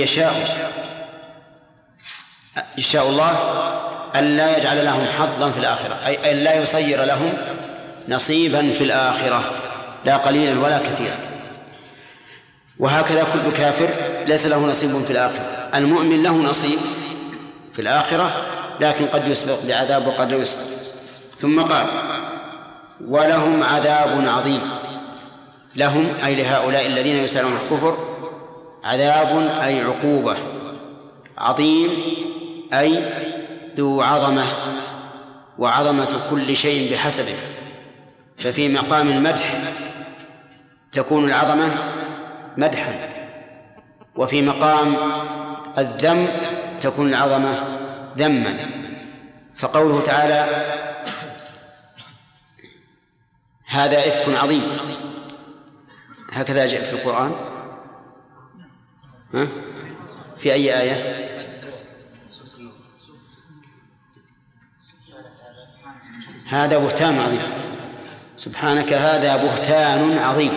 Speaker 1: يشاء الله أن لا يجعل لهم حظا في الآخرة، أي أن لا يصير لهم نصيبا في الآخرة لا قليلا ولا كثيرا. وهكذا كل كافر ليس له نصيب في الآخرة. المؤمن له نصيب في الآخرة لكن قد يسبق بعذاب وقد لا يسبق. ثم قال: ولهم عذاب عظيم. لهم أي لهؤلاء الذين يسارعون الكفر عذاب أي عقوبة، عظيم أي ذو عظمة، وعظمة كل شيء بحسبه. ففي مقام المدح تكون العظمة مدحا، وفي مقام الذم تكون العظمة ذما. فقوله تعالى: هذا إفك عظيم، هكذا جاء في القرآن. في أي آية؟ هذا بهتان عظيم، سبحانك هذا بهتان عظيم.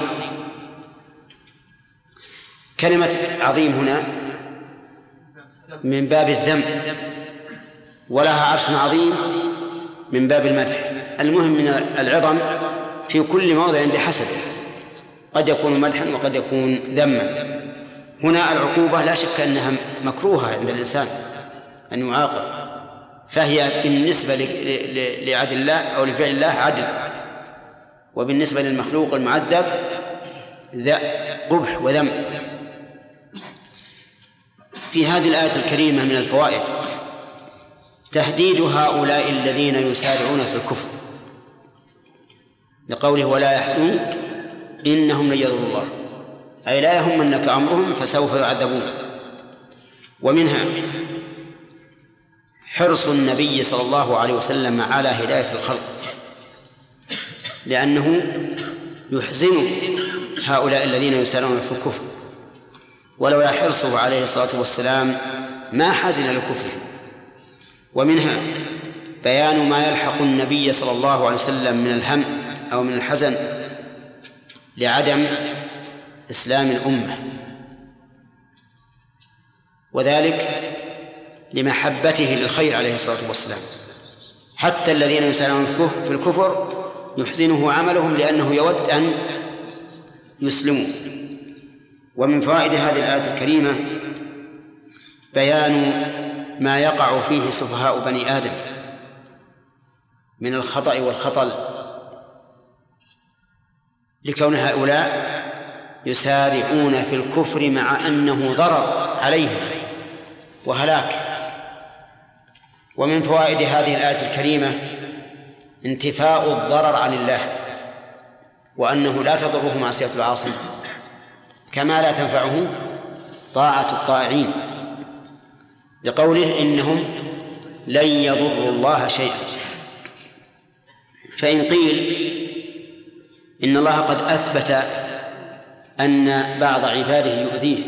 Speaker 1: كلمة عظيم هنا من باب الذم، ولها عرش عظيم من باب المدح. المهم من العظم في كل موضع بحسب، قد يكون مدحا وقد يكون ذما. هنا العقوبة لا شك أنها مكروهة عند الإنسان أن يعاقب، فهي بالنسبة لعدل الله أو لفعل الله عدل، وبالنسبة للمخلوق المعذب قبح وذم. في هذه الآية الكريمة من الفوائد تهديد هؤلاء الذين يسارعون في الكفر، لقوله: ولا يحزنك إنهم لن يضروا الله، أي لا يهمنك أمرهم فسوف يعذبون. ومنها حرص النبي صلى الله عليه وسلم على هداية الخلق، لأنه يحزن هؤلاء الذين يسارعون في الكفر، ولولا حرصه عليه الصلاة والسلام ما حزن لكفرهم. ومنها بيان ما يلحق النبي صلى الله عليه وسلم من الهم أو من الحزن لعدم إسلام الأمة، وذلك لمحبته للخير عليه الصلاة والسلام. حتى الذين يسارعون في الكفر يحزنه عملهم لأنه يود أن يسلموا. ومن فوائد هذه الآية الكريمة بيان ما يقع فيه سفهاء بني آدم من الخطأ والخطل، لكون هؤلاء يسارعون في الكفر مع أنه ضرر عليهم وهلاك. ومن فوائد هذه الآية الكريمة انتفاء الضرر عن الله، وأنه لا تضره معصية العاصي كما لا تنفعه طاعة الطائعين، لقوله: إنهم لن يضروا الله شيئا. فإن قيل إن الله قد أثبت أن بعض عباده يؤذيه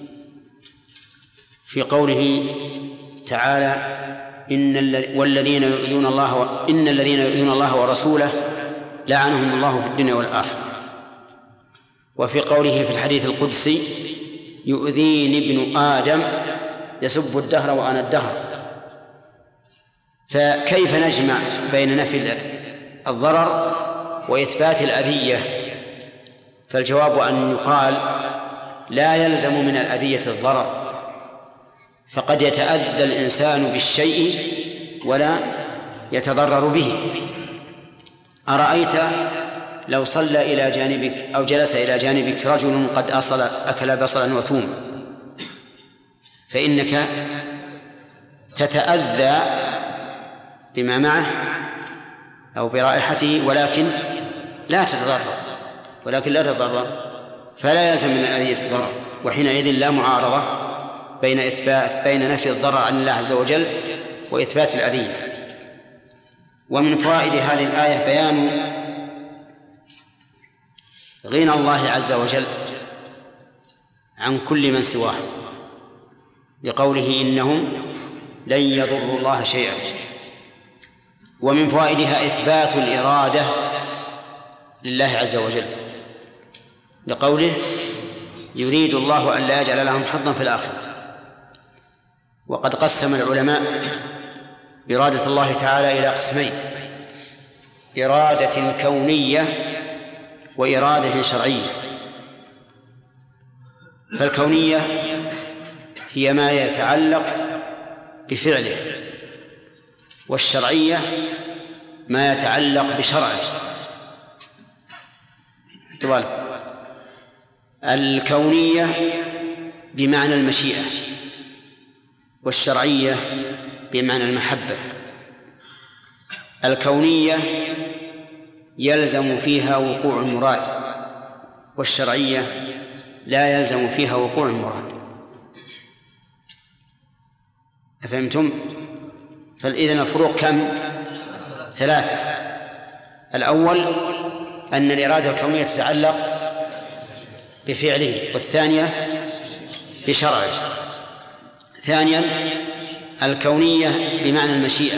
Speaker 1: في قوله تعالى: إن الذين يؤذون الله ورسوله لعنهم الله في الدنيا والآخرة. وفي قوله في الحديث القدسي: يؤذيني ابن آدم يسب الدهر وأنا الدهر. فكيف نجمع بين نفي الضرر وإثبات الأذية؟ فالجواب أن يقال لا يلزم من الأذية الضرر، فقد يتأذى الإنسان بالشيء ولا يتضرر به. أرأيت لو صلى إلى جانبك أو جلس إلى جانبك رجل قد أكل بصلا وثوما، فإنك تتأذى بما معه أو برائحته ولكن لا تتضرر، فلا يلزم من الأذية الضرر، وحينئذ لا معارضة بين نفي الضرر عن الله عز وجل وإثبات الأذية. ومن فوائد هذه الآية بيان غنى الله عز وجل عن كل من سواه، لقوله إنهم لن يضروا الله شيئا. ومن فوائدها إثبات الإرادة لله عز وجل، لقوله يريد الله أن لا يجعل لهم حظا في الآخرة. وقد قسم العلماء إرادة الله تعالى إلى قسمين: إرادة كونية وإرادة شرعية. فالكونية هي ما يتعلق بفعله، والشرعية ما يتعلق بشرعه. الكونية بمعنى المشيئة، والشرعية بمعنى المحبة. الكونية يلزم فيها وقوع المراد، والشرعية لا يلزم فيها وقوع المراد. أفهمتم؟ فإذن الفروق كم؟ 3. الأول أن الإرادة الكونية تتعلق بفعله، والثانية بشرعه. ثانيا الكونية بمعنى المشيئة،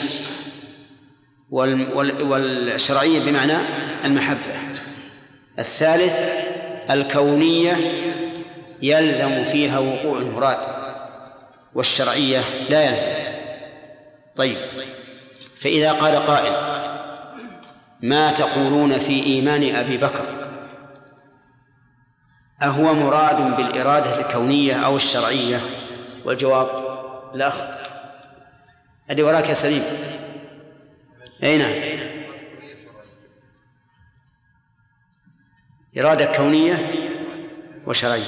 Speaker 1: والشرعية بمعنى المحبة. الثالث الكونية يلزم فيها وقوع المراد، والشرعية لا يلزم. طيب، فإذا قال قائل: ما تقولون في إيمان أبي بكر؟ أهو مراد بالإرادة الكونية أو الشرعية؟ والجواب: الأخ أدي وراك يا سليم. أين إرادة كونية وشرعية؟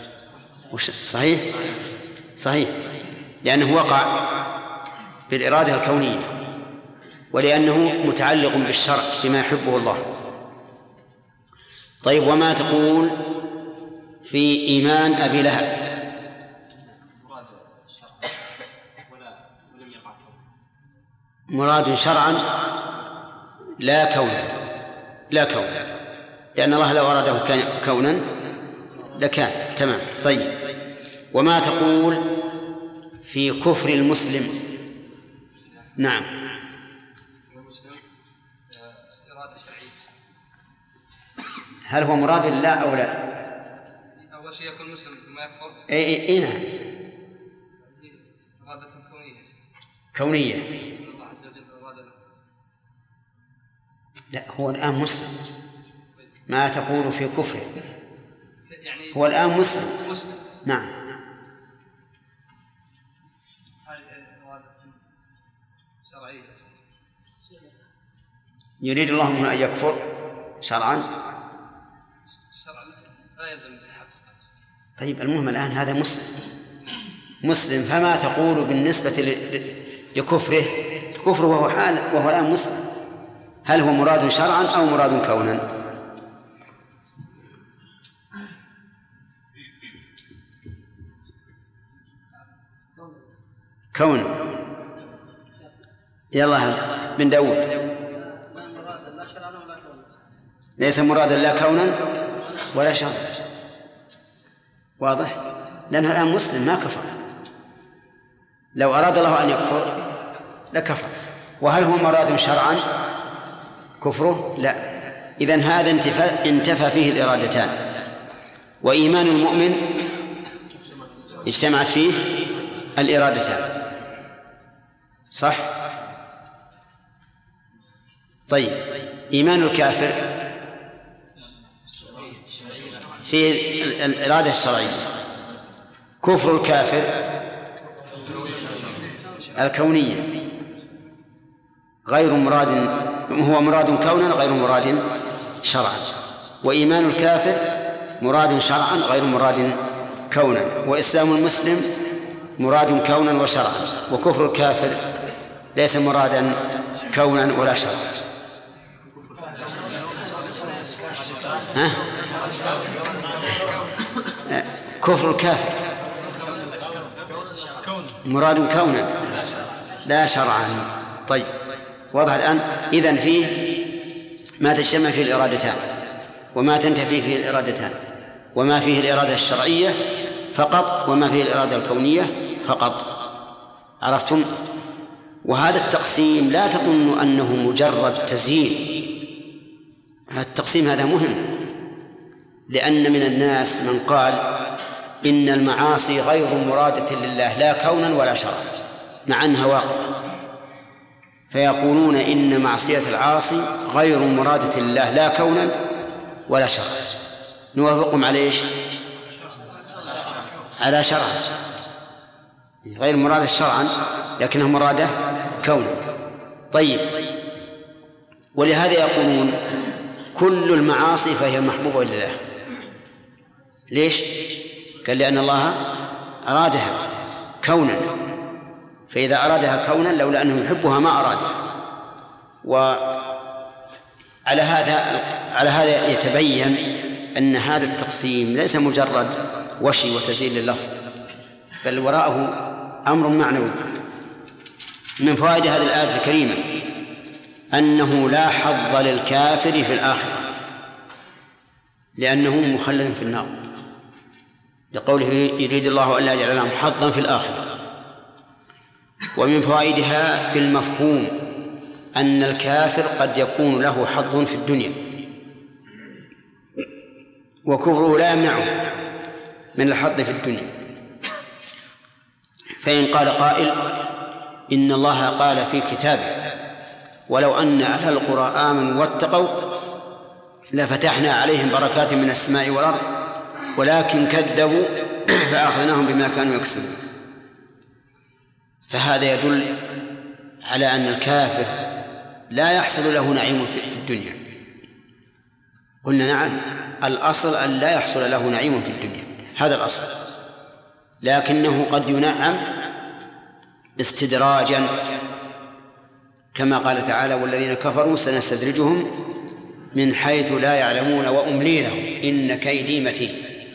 Speaker 1: صحيح، لأنه وقع بالإرادة الكونية، ولأنه متعلق بالشرع بما يحبه الله. طيب، وما تقول في إيمان أبي لهب؟ مراد شرعا لا كونا، لأن الله لو أراده كونا لكان. تمام. طيب، وما تقول في كفر المسلم؟ نعم.
Speaker 7: إرادة شرعية.
Speaker 1: هل هو مراد الله أو لا؟
Speaker 7: أول شيء يكون مسلم ثم يكفر.
Speaker 1: إيه نعم.
Speaker 7: إرادة
Speaker 1: كونية.
Speaker 7: الله عز وجل أراد له.
Speaker 1: لا، هو الآن مسلم. ما تقول في كفره؟
Speaker 7: يعني
Speaker 1: هو الآن مسلم. نعم.
Speaker 7: إرادة شرعية.
Speaker 1: يريد الله منه أن يكفر شرعا.
Speaker 7: الشرع لا يلزم التحقق.
Speaker 1: طيب، المهم الآن هذا مسلم، فما تقول بالنسبة لكفره؟ كفره وهو الآن مسلم، هل هو مراد شرعا أو مراد كونا؟ كون. يلا بن داود. ليس مرادا لا كونا ولا شرعا. واضح؟ لأنه الآن مسلم ما كفر. لو أراد الله أن يكفر لكفر. وهل هو مراد شرعا كفره؟ لا. إذن هذا انتفى فيه الإرادتان. وإيمان المؤمن اجتمعت فيه الإرادتان. صح؟ طيب، إيمان الكافر في الإرادة الشرعية، كفر الكافر الكونية غير مراد، هو مراد كونا غير مراد شرعا، وإيمان الكافر مراد شرعا غير مراد كونا، وإسلام المسلم مراد كونا وشرعا، وكفر الكافر ليس مرادا كونا ولا شرعا. كفر الكافر مراد كونا لا شرعا. طيب، واضح الآن. إذن فيه ما تجتمع فيه الإرادتان وما تنتفي فيه الإرادتان، وما فيه الإرادة الشرعية فقط وما فيه الإرادة الكونية فقط. عرفتم؟ وهذا التقسيم لا تظن أنه مجرد تزيين، التقسيم هذا مهم، لأن من الناس من قال إن المعاصي غير مرادة لله لا كونا ولا شرعا، مع أنها واقع، فيقولون إن معصية العاصي غير مرادة لله لا كونا ولا شرعا. نوافقهم على إيش؟ على شرعا، غير مرادة شرعا لكنها مرادة كونا. طيب، ولهذا يقولون كل المعاصي فهي محبوبة لله. ليش؟ قال لأن الله أرادها كونا، فإذا أرادها كونا لولا أنه يحبها ما أرادها. وعلى هذا يتبين أن هذا التقسيم ليس مجرد وشي وتزيين لللفظ، بل وراءه أمر معنوي. من فوائد هذه الآية الكريمة أنه لا حظ للكافر في الآخرة، لأنه مخلد في النار، لقوله يريد الله أن لا يجعل لهم حظا في الآخرة. ومن فوائدها بالمفهوم أن الكافر قد يكون له حظ في الدنيا، وكفره لا يمنعه من الحظ في الدنيا. فإن قال قائل إن الله قال في كتابه ولو أن أهل القرى آمنوا واتقوا لفتحنا عليهم بركات من السماء والأرض ولكن كذبوا فأخذناهم بما كانوا يكسبون، فهذا يدل على أن الكافر لا يحصل له نعيم في الدنيا. قلنا نعم، الأصل أن لا يحصل له نعيم في الدنيا، هذا الأصل، لكنه قد ينعم استدراجا، كما قال تعالى والذين كفروا سنستدرجهم من حيث لا يعلمون وأملي لهم إن كيدي متين.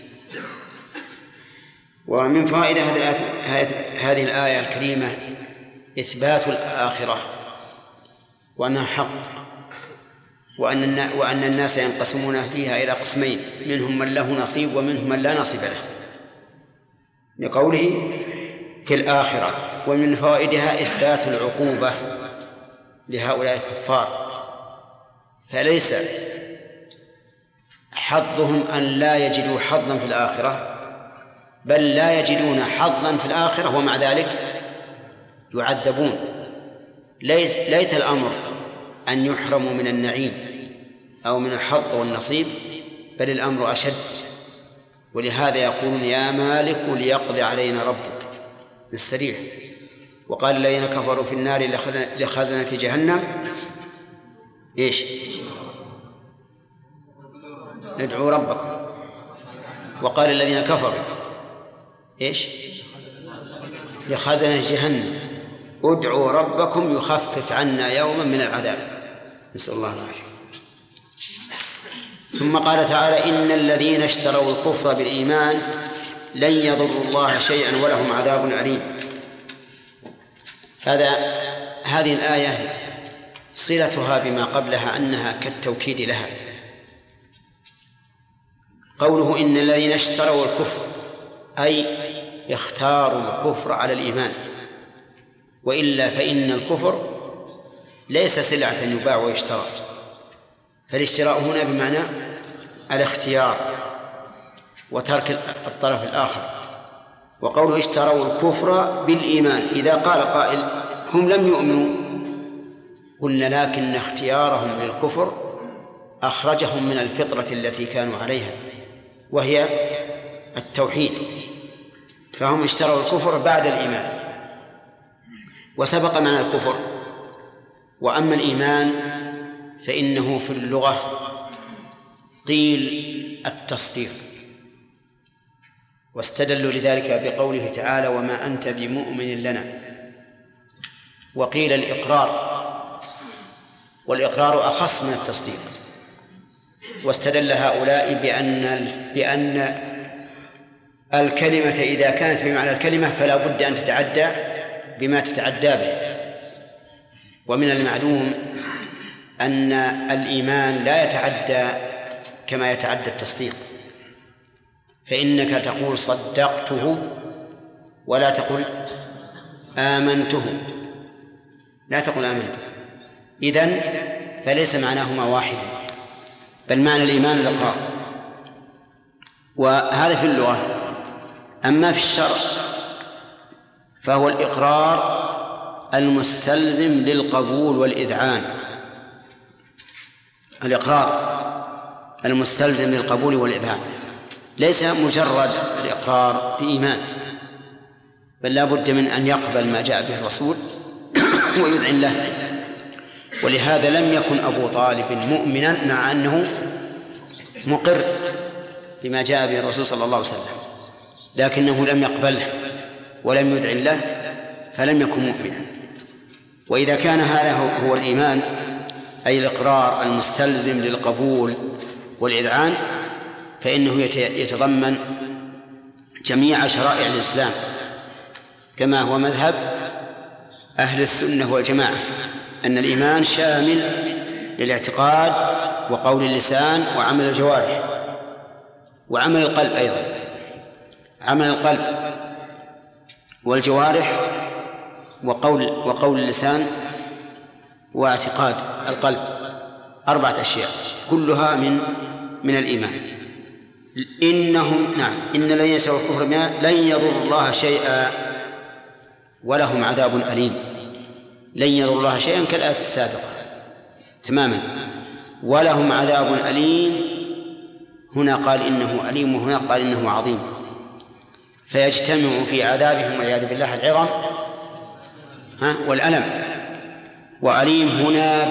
Speaker 1: ومن فائدة هذه الآية الكريمة إثبات الآخرة وأنها حق، وأن الناس ينقسمون فيها إلى قسمين، منهم من له نصيب ومنهم من لا نصيب له، لقوله في الآخرة. ومن فوائدها إثبات العقوبة لهؤلاء الكفار، فليس حظهم أن لا يجدوا حظا في الآخرة، بل لا يجدون حظا في الآخرة ومع ذلك يعذبون. ليت الأمر أن يحرموا من النعيم أو من الحظ والنصيب، بل الأمر أشد. ولهذا يقولون يا مالك ليقضي علينا ربك نستريح. وقال الذين كفروا في النار لخزنة جهنم إيش؟ ادعوا ربكم. وقال الذين كفروا إيش؟ لخزنة جهنم ادعوا ربكم يخفف عنا يوما من العذاب، نسأل الله العافية. ثم قال تعالى إن الذين اشتروا الكفر بالإيمان لن يضروا الله شيئا ولهم عذاب أليم. هذه الآية صلتها بما قبلها أنها كالتوكيد لها. قوله إن الذين اشتروا الكفر أي يختاروا الكفر على الإيمان، وإلا فإن الكفر ليس سلعة يباع ويشترى، فالاشتراء هنا بمعنى الاختيار وترك الطرف الآخر. وقوله اشتروا الكفر بالإيمان، إذا قال قائل هم لم يؤمنوا قلنا لكن اختيارهم للكفر أخرجهم من الفطرة التي كانوا عليها وهي التوحيد، فهم اشتروا الكفر بعد الإيمان. وسبق معنا الكفر. وأما الإيمان فإنه في اللغة قيل التصديق، واستدلوا لذلك بقوله تعالى وما أنت بمؤمن لنا، وقيل الإقرار، والإقرار أخص من التصديق. واستدل هؤلاء بأن الكلمة إذا كانت بمعنى الكلمة فلا بد أن تتعدى بما تتعدى به. ومن المعلوم أن الإيمان لا يتعدى كما يتعدى التصديق، فإنك تقول صدقته ولا تقل آمنته، لا تقل آمنته، إذن فليس معناهما واحدا، بل معنى الإيمان الإقرار. وهذا في اللغة. أما في الشرع فهو الإقرار المستلزم للقبول والإذعان، الإقرار المستلزم للقبول والإذعان، ليس مجرد الإقرار بإيمان، بل لا بد من أن يقبل ما جاء به الرسول ويذعن له. ولهذا لم يكن أبو طالب مؤمنا مع أنه مقر بما جاء به الرسول صلى الله عليه وسلم، لكنه لم يقبله ولم يذعن له فلم يكن مؤمنا. وإذا كان هذا هو الإيمان، أي الإقرار المستلزم للقبول والإذعان، فإنه يتضمن جميع شرائع الإسلام كما هو مذهب أهل السنة والجماعة، أن الإيمان شامل للاعتقاد وقول اللسان وعمل الجوارح وعمل القلب أيضا. عمل القلب والجوارح وقول اللسان واعتقاد القلب، 4 أشياء كلها من الإيمان. إن لن يسعوا الكفر لن يضر الله شيئا ولهم عذاب أليم. لن يضر الله شيئا كالآية السابقة تماما، ولهم عذاب أليم، هنا قال إنه أليم وهنا قال إنه عظيم، فيجتمع في عذابهم والعياذ بالله العظم والألم. وأليم هنا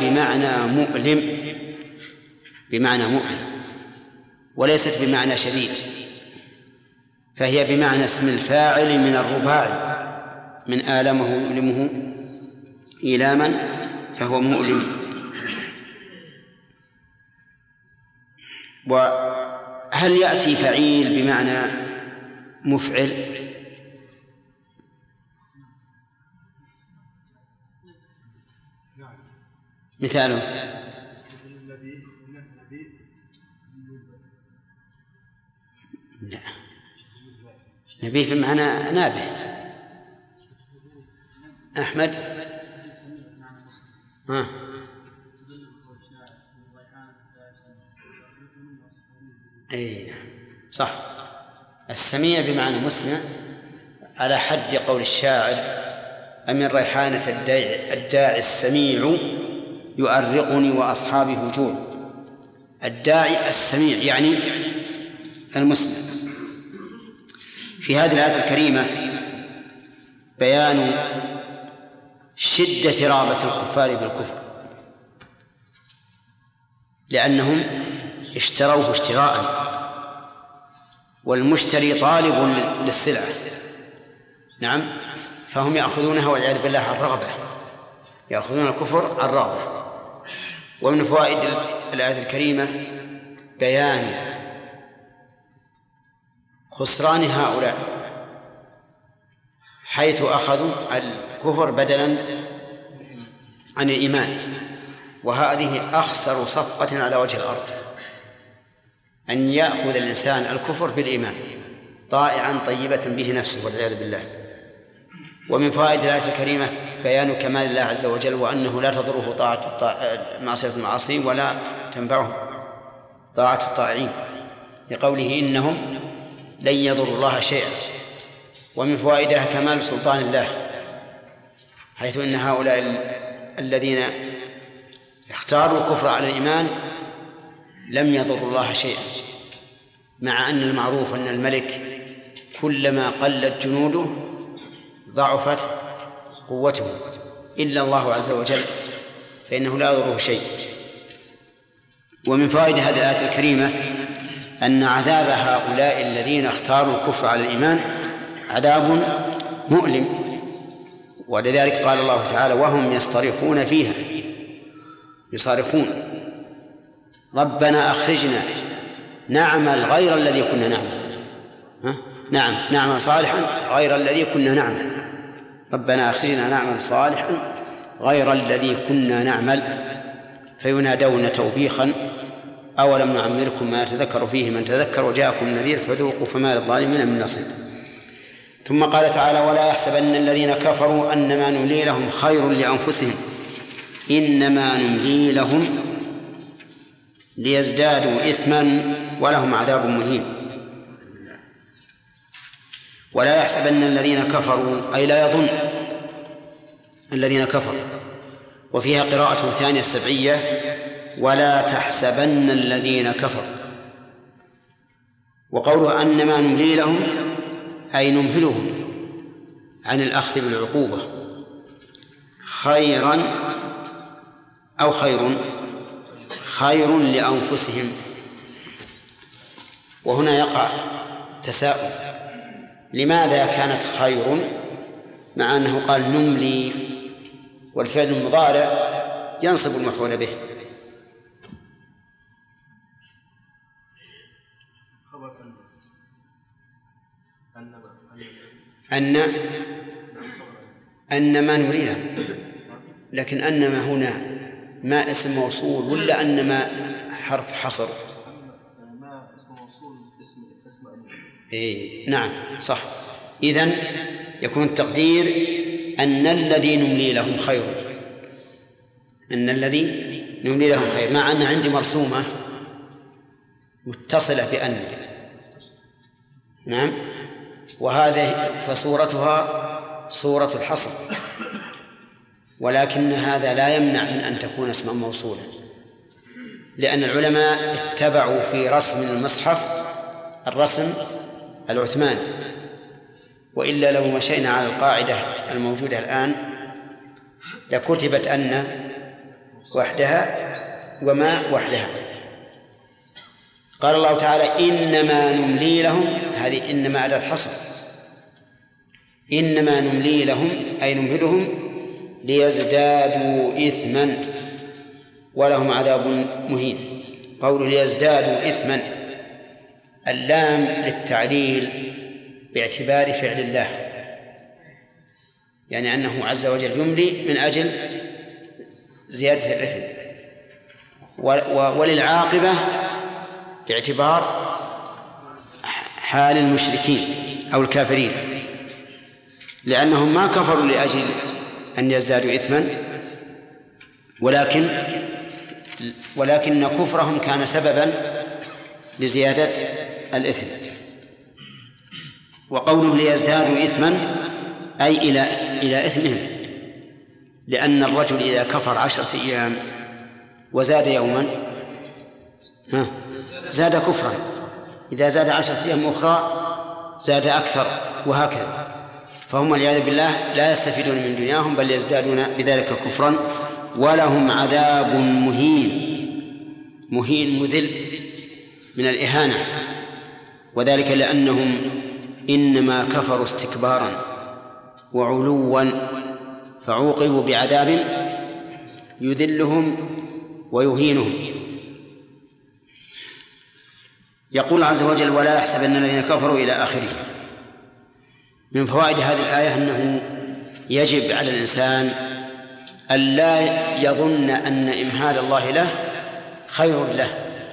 Speaker 1: بمعنى مؤلم وليست بمعنى شديد، فهي بمعنى اسم الفاعل من الرباعي، من آلمه يؤلمه إيلاما فهو مؤلم. وهل يأتي فعيل بمعنى مفعل؟ مثاله لا، نبيه بمعنى نابه. أحمد أي نعم صح، السميع بمعنى مسمع على حد قول الشاعر أمن ريحانة الداعي السميع يؤرقني وأصحابي هجوع. الداعي السميع يعني المسمع. في هذه الآية الكريمة بيان شدة رغبة الكفار بالكفر، لأنهم اشتروه اشتراء، والمشتري طالب للسلعة. نعم، فهم يأخذونها والعياذ بالله عن رغبة، يأخذون الكفر عن رغبة. ومن فوائد الآية الكريمة بيان خسران هؤلاء حيث أخذوا الكفر بدلا عن الإيمان، وهذه أخسر صفقة على وجه الأرض، أن يأخذ الإنسان الكفر بالإيمان طائعا طيبة به نفسه والعياذ بالله. ومن فوائد الآية الكريمة بيان كمال الله عز وجل، وأنه لا تضره معصية المعاصي ولا تنفعه طاعة الطائعين، لقوله إنهم لن يضروا الله شيئا. ومن فوائدها كمال سلطان الله، حيث إن هؤلاء الذين اختاروا الكفر على الإيمان لم يضر الله شيئا، مع أن المعروف أن الملك كلما قلت جنوده ضعفت قوته، إلا الله عز وجل فإنه لا يضره شيء. ومن فوائد هذه الآية الكريمة أن عذاب هؤلاء الذين اختاروا الكفر على الإيمان عذاب مؤلم، ولذلك قال الله تعالى: وهم يصطرخون فيها، يصارخون: ربنا أخرجنا نعمل غير الذي كنا نعمل، نعمل صالحا غير الذي كنا نعمل، ربنا أخرجنا نعمل صالحا غير الذي كنا نعمل، فينادون توبيخا: أولم نعمركم ما يتذكر فيه من تذكر وجاءكم النذير فذوقوا فما للظالمين من نصير. ثم قال تعالى: ولا يحسبن الذين كفروا أنما نملي لهم خير لأنفسهم إنما نملي لهم ليزدادوا إثما ولهم عذاب مهين. ولا يحسبن الذين كفروا أي لا يظن الذين كفروا، وفيها قراءة ثانية السبعية: ولا تحسبن الذين كفروا. وقوله أنما نملي لهم أي نمهلهم عن الأخذ بالعقوبة خيرا أو خير لأنفسهم. وهنا يقع تساؤل: لماذا كانت خير مع أنه قال نملي والفعل المضارع ينصب المفعول به؟ أن ما نملي لهم، لكن أنما هنا ما اسم موصول ولا أنما حرف حصر؟
Speaker 2: ما اسم موصول اسم
Speaker 1: نعم صح. إذن يكون التقدير أن الذي نملي لهم خير، أن الذي نملي لهم خير، مع أن عندي مرسومة متصلة بأن، نعم، وهذه فصورتها صورة الحصر، ولكن هذا لا يمنع من أن تكون اسما موصولا، لأن العلماء اتبعوا في رسم المصحف الرسم العثماني، وإلا لو مشينا على القاعدة الموجودة الآن لكتبت أن وحدها وما وحدها. قال الله تعالى: إنما نملي لهم، هذه إنما أداة حصر، إنما نملي لهم أي نمهلهم ليزدادوا إثما ولهم عذاب مهين. قوله ليزدادوا إثما، اللام للتعليل باعتبار فعل الله، يعني أنه عز وجل يملي من أجل زيادة الإثم، وللعاقبة باعتبار حال المشركين أو الكافرين، لأنهم ما كفروا لأجل أن يزدادوا إثما، ولكن كفرهم كان سببا لزيادة الإثم. وقوله ليزدادوا إثما أي إلى إثمهم، لأن الرجل إذا كفر 10 أيام وزاد يوما زاد كفرا، إذا زاد 10 أيام أخرى زاد أكثر، وهكذا. فهم والعياذ بالله لا يستفيدون من دنياهم بل يزدادون بذلك كفرا، ولهم عذاب مهين مذل من الإهانة، وذلك لأنهم إنما كفروا استكبارا وعلوا، فعوقبوا بعذاب يذلهم ويهينهم. يقول عز وجل: ولا يحسبن الذين كفروا إلى آخره. من فوائد هذه الآية أنه يجب على الإنسان ألا يظن أن إمهال الله له خير له.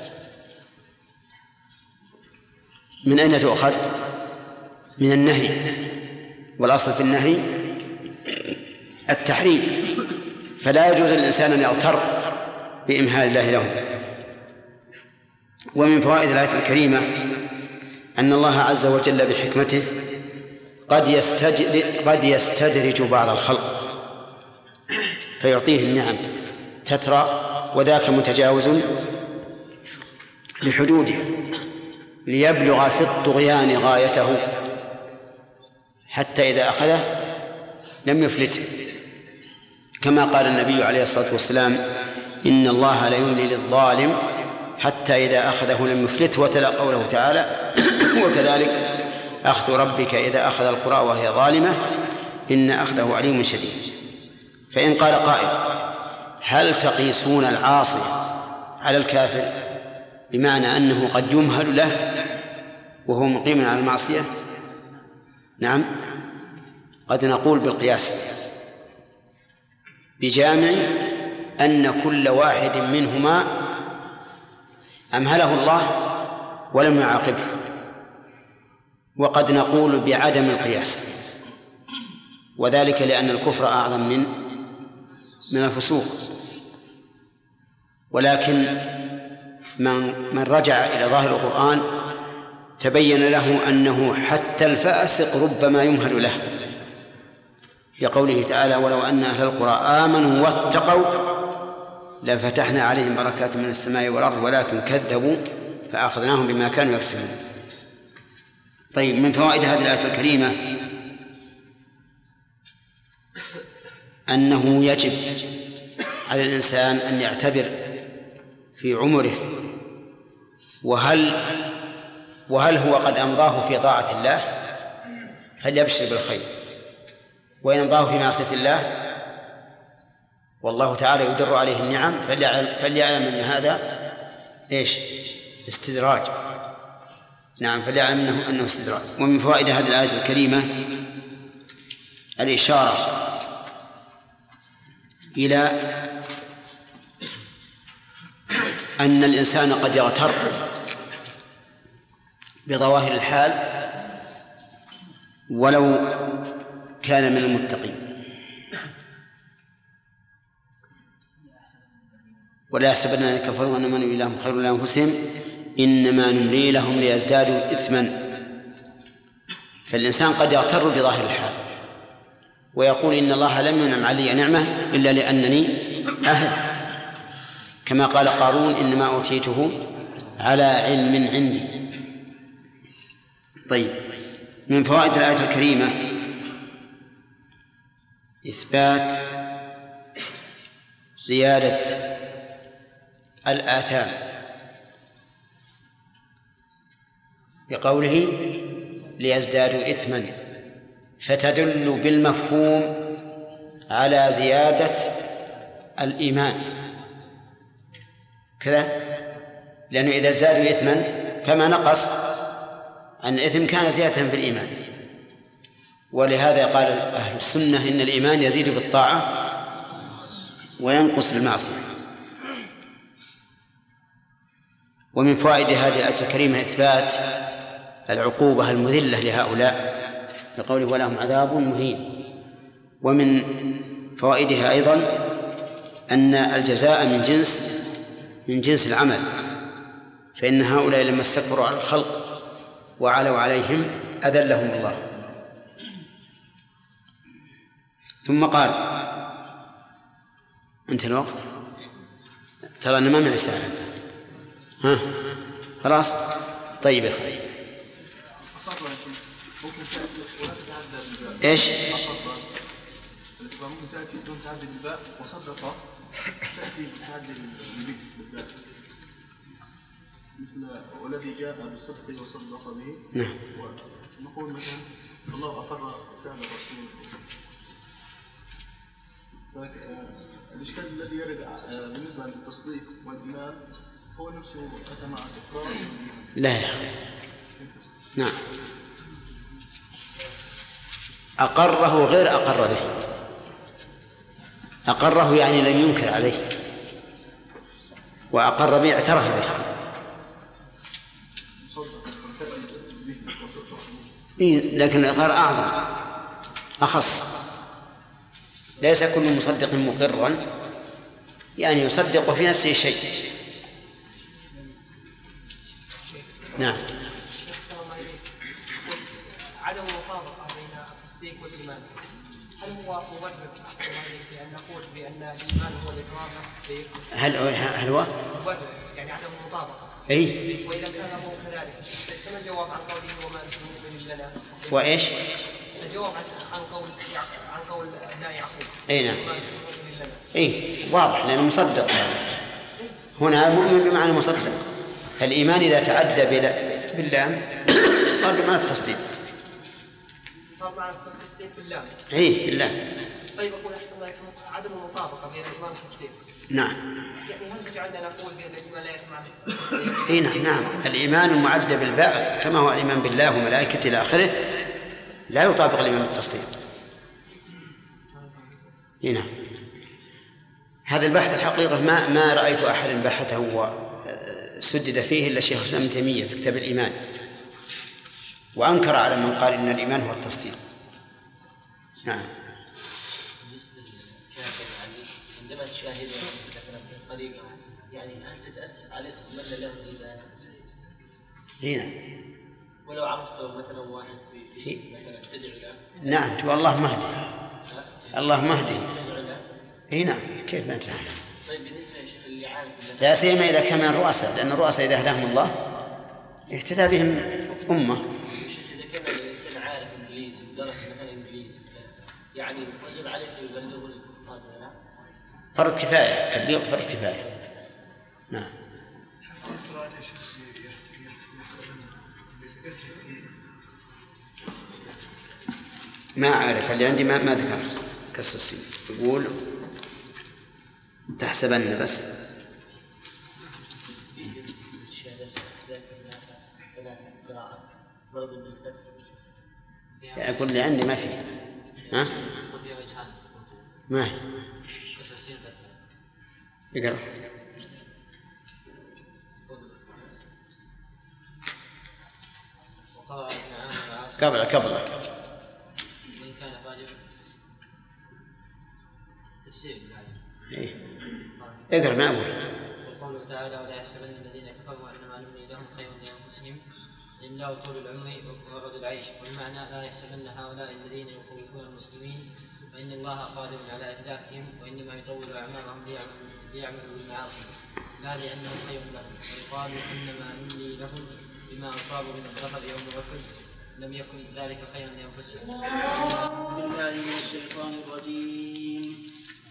Speaker 1: من أين تؤخذ؟ من النهي، والأصل في النهي التحريم، فلا يجوز للإنسان أن يغتر بإمهال الله له. ومن فوائد الآية الكريمة أن الله عز وجل بحكمته قد يستدرج بعض الخلق فيعطيه النعم تترى وذاك متجاوز لحدوده ليبلغ في الطغيان غايته حتى إذا أخذه لم يفلته، كما قال النبي عليه الصلاة والسلام: إن الله لا يملي للظالم حتى إذا أخذه لم يفلته، وتلا قوله تعالى: وكذلك أخذ ربك إذا أخذ القرى وهي ظالمة إن أخذه عليم شديد. فإن قال قائل: هل تقيسون العاصي على الكافر بمعنى أنه قد يمهل له وهو مقيم على المعصية؟ نعم، قد نقول بالقياس بجامع أن كل واحد منهما أمهله الله ولم يعاقبه، وقد نقول بعدم القياس، وذلك لأن الكفر أعظم من الفسوق. ولكن من رجع إلى ظاهر القرآن تبين له أنه حتى الفاسق ربما يمهل له، لقوله تعالى: ولو أن أهل القرى آمنوا واتقوا لفتحنا عليهم بركات من السماء والأرض ولكن كذبوا فأخذناهم بما كانوا يكسبون. طيب، من فوائد هذه الآية الكريمة أنه يجب على الإنسان أن يعتبر في عمره وهل هو قد أمضاه في طاعة الله فليبشر بالخير، وإن أمضاه في معصية الله والله تعالى يدر عليه النعم فليعلم أن هذا استدراج. نعم، فليعلم أنه استدراج. ومن فوائد هذه الآية الكريمة الإشارة إلى أن الإنسان قد يغتر بظواهر الحال ولو كان من المتقين، ولا يحسبن الذين كفروا أنما نملي لهم خير لأنفسهم إنما نملي لهم ليزدادوا إثما. فالإنسان قد يغتر بظاهر الحال ويقول: إن الله لم ينعم علي نعمة إلا لأنني أهل، كما قال قارون: إنما أوتيته على علم عندي. طيب، من فوائد الآية الكريمة إثبات زيادة الآثام بقوله ليزدادوا إثما، فتدل بالمفهوم على زيادة الإيمان كذا، لأنه إذا زادوا إثما فما نقص عن الإثم كان زيادة في الإيمان. ولهذا قال أهل السنة إن الإيمان يزيد بالطاعة وينقص بالمعصية. ومن فوائد هذه الآية الكريمة إثبات العقوبة المذلة لهؤلاء بقوله: ولهم عذاب مهين. ومن فوائدها أيضا أن الجزاء من جنس العمل، فإن هؤلاء لما استكبروا على الخلق وعلوا عليهم أذلهم الله. ثم قال: انتهى الوقت، ترى أنا ما معي ساعة. ها خلاص؟ طيب يا أخي. إيش؟
Speaker 8: ممكن تأتي بدون تعدي الباء، وصدق تأتي بتعدي الباء بالذات، مثل والذي جاء بالصدق وصدق به.
Speaker 1: نعم.
Speaker 8: ونقول مثلا الله أقر فعل الرسول. الإشكال الذي يرد بالنسبة للتصديق والإيمان هو نفسه أتى مع الإقرار والإيمان.
Speaker 1: لا يا أخي. نعم، أقره غير أقر به. أقره يعني لم ينكر عليه، وأقر به اعترف به. لكن الإقرار أعظم أخص. ليس كل مصدق مقرا، يعني يصدق في نفسه شيء. نعم.
Speaker 3: عدم المطابقة بين التصديق والإيمان، هل هو مبرر بأن نقول
Speaker 6: نقول بأن الإيمان هو الإقرار والتصديق؟
Speaker 1: هل هو؟
Speaker 6: يعني عدم المطابقة.
Speaker 1: إيه؟
Speaker 6: وإذا كان هو كذلك فما الجواب عن قوله وما أنتم مؤمنين لنا؟
Speaker 1: وإيش؟
Speaker 6: الجواب عن قول ابناء يعقوب.
Speaker 1: أي نعم. إيه واضح لأنه مصدق. هنا مؤمن بمعنى مصدق، فالإيمان إذا تعدى باللام صار بمعنى التصديق.
Speaker 6: صار معنى التصديق باللام.
Speaker 1: إيه باللام.
Speaker 6: طيب أقول أحسن الله يكون عدم المطابقة بين الإيمان والتصديق.
Speaker 1: نعم.
Speaker 6: يعني هل تجعلنا نقول بأن الإيمان لا يتمعنى التصديق؟
Speaker 1: إيه نعم. الإيمان المعدى بالباء كما هو الإيمان بالله وملائكته إلى آخره لا يطابق الإيمان بالتصديق. إيه نعم. هذا البحث الحقيقة ما رأيت أحدا بحثه وسدد فيه إلا شيخ الإسلام ابن تيمية في كتاب الإيمان، وأنكر على من قال إن الإيمان هو التصديق. نعم.
Speaker 9: بالنسبة للكافر يعني عندما تشاهده مثلا في الطريق يعني هل تتأسف عليه تتمنى له الإيمان؟
Speaker 1: هنا.
Speaker 9: ولو عرفته مثلا واحد باسم مثلا تدعو له؟
Speaker 1: نعم تقول الله مهدي. الله مهدي. اي نعم كيف ما تفهم.
Speaker 9: طيب بالنسبه يا شيخ اللي عارف
Speaker 1: لا سيما اذا كان من الرؤساء، لان الرؤساء اذا هداهم الله اهتدى بهم امه.
Speaker 9: اذا كان الانسان عارف انجليزي ودرس مثلا انجليزي يعني يجب عليه ان يبلغه للكفار ولا؟
Speaker 1: فرض كفايه، تبليغ فرض كفايه. نعم. ما أعرف اللي عندي ما ذكر كسر السين، يقول تحسبن بس. يعني أقول لي عندي ما في. ها؟ ما هي؟ اقرأ. قبل
Speaker 9: تفسير
Speaker 1: إيه. اقرأ ما أقول.
Speaker 9: وقوله تعالى ولا يحسبن الذين كفروا أنما نملي لهم خير لأنفسهم إلا طول العمر وقرة العيش. والمعنى لا يحسبن هؤلاء الذين يخوفون المسلمين فإن الله قادر على إهلاكهم وإنما يطول أعمارهم ليعملوا بالمعاصي لا لأنهم خير لهم. ويقال إنما نملي لهم بما أصابوا من الظفر يوم أحد لم يكن ذلك خيرا لأنفسهم.
Speaker 6: بالله من الشيطان الرجيم.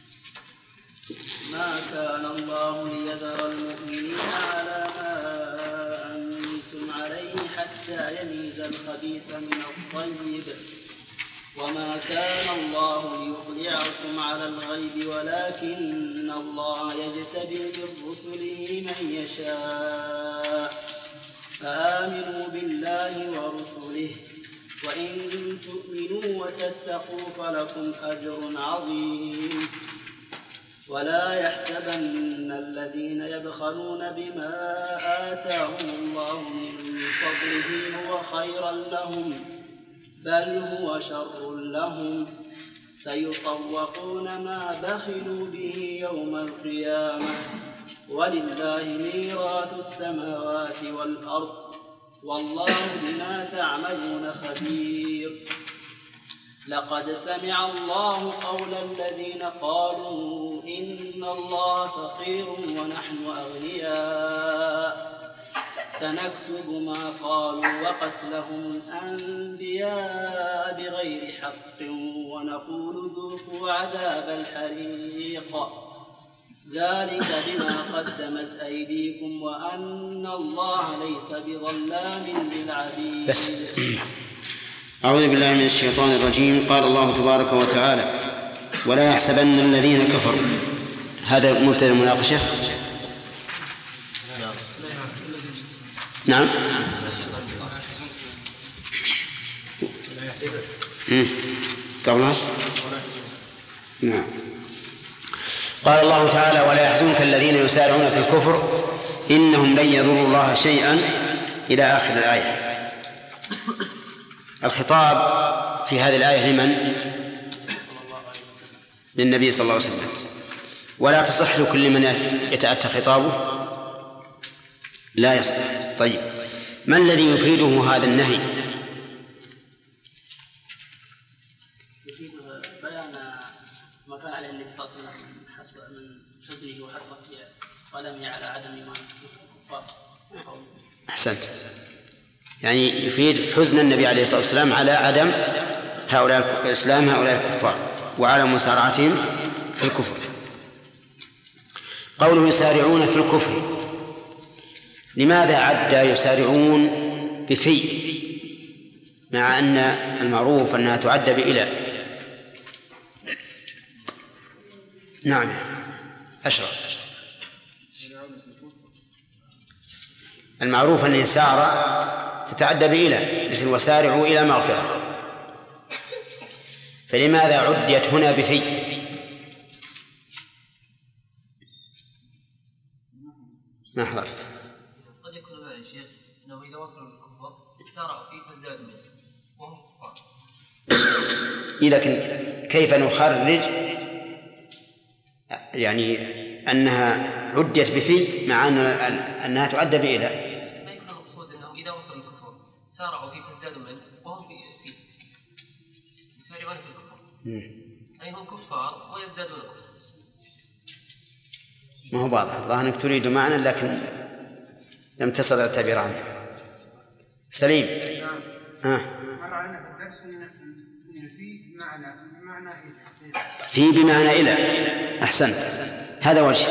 Speaker 6: ما كان الله ليذر المؤمنين على ما أنتم عليه حتى يميز الخبيث من الطيب وما كان الله ليطلعكم على الغيب ولكن الله يجتبي من رسله من يشاء فآمنوا بالله ورسله وإن تؤمنوا وتتقوا فلكم أجر عظيم. ولا يحسبن الذين يبخلون بما آتاهم الله من فضله هو خيرا لهم بل هو شر لهم سيطوقون ما بخلوا به يوم القيامة ولله ميراث السماوات والأرض والله بما تعملون خبير. لقد سمع الله قول الذين قالوا إن الله فقير ونحن أغنياء سنكتب ما قالوا وقتلهم الأنبياء بغير حق ونقول ذوقوا عذاب الحريق ذلك بما قدمت أيديكم وأن الله ليس بظلام للعبيد.
Speaker 1: بس أعوذ بالله من الشيطان الرجيم. قال الله تبارك وتعالى ولا يحسبن الذين كفروا. هذا مبتدأ المناقشة. نعم قبلها نعم. قال الله تعالى ولا يحزنك الذين يسارعون في الكفر إنهم لن يضروا الله شيئا إلى آخر الآية. الخطاب في هذه الآية لمن؟ للنبي صلى الله عليه وسلم. ولا تصح لكل من يتأتى خطابه لا يصح. طيب ما الذي يفيده هذا النهي؟
Speaker 6: يفيد بيان ما كان عليه النبي صلى الله عليه وسلم حزنه وحسرته ولم على عدم إيمان الكفار.
Speaker 1: أحسنت. يعني يفيد حزن النبي عليه الصلاة والسلام على عدم هؤلاء إسلام هؤلاء الكفار وعلى مسارعتهم في الكفر. قوله يسارعون في الكفر، لماذا عد يسارعون بفي مع أن المعروف أنها تعد بإلى؟ نعم أشرف. المعروف أن يسار تتعدى بإلى، مثل وسارعوا إلى مغفرة، فلماذا عدت هنا بفي؟ ما حضرت.
Speaker 6: قد يكون معي شيخ أنه إذا وصلوا للكفر سارعوا فيه فازدادوا منه وهم كفار.
Speaker 1: لكن كيف نخرج يعني أنها عدت بفي مع أنها تعد بإلى؟
Speaker 6: ما يكون المقصود أنه إذا وصلوا للكفر سارعوا فيه فازدادوا منه وهم فيه يسارعون في الكفر، أي هم كفار ويزدادون كفر.
Speaker 1: ما هو واضح، الظاهر أنك تريد معنى لكن لم تستطع التعبير عنه. سليم.
Speaker 10: مر علينا في الدرس ان في بمعنى إلى.
Speaker 1: في بمعنى إلى. أحسنت، هذا وجه.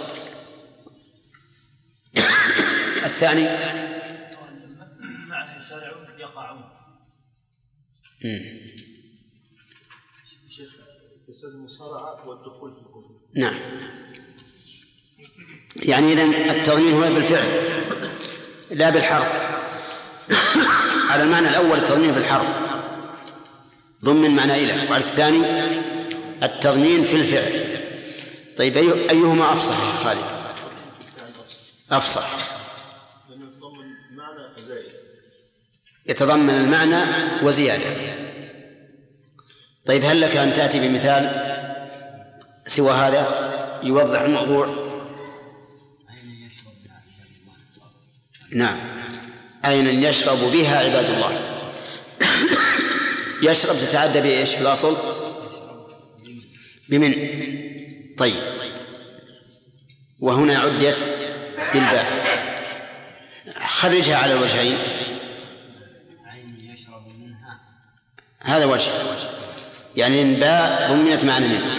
Speaker 1: الثاني
Speaker 11: معنى يسارعون يقعون.
Speaker 8: شيخ يستلزم المصارعة والدخول في الكفر.
Speaker 1: نعم، يعني إذن التضمين هو بالفعل لا بالحرف. على المعنى الأول التضمين بالحرف ضمن معنى إلى، وعلى الثاني التضمين في الفعل. طيب أيهما أفصح يا خالد؟ أفصح.
Speaker 8: لأنه يتضمن معنى زائد.
Speaker 1: يتضمن المعنى وزيادة. طيب هل لك أن تأتي بمثال سوى هذا يوضح الموضوع؟ نعم، عينا يشرب بها عباد الله. يشرب تتعدى بإيش في الأصل؟ بمن. طيب وهنا عدت بالباء، خرجها على الوجهين.
Speaker 5: عين يشرب منها،
Speaker 1: هذا وجه، يعني الباء ضمنت معنى منه.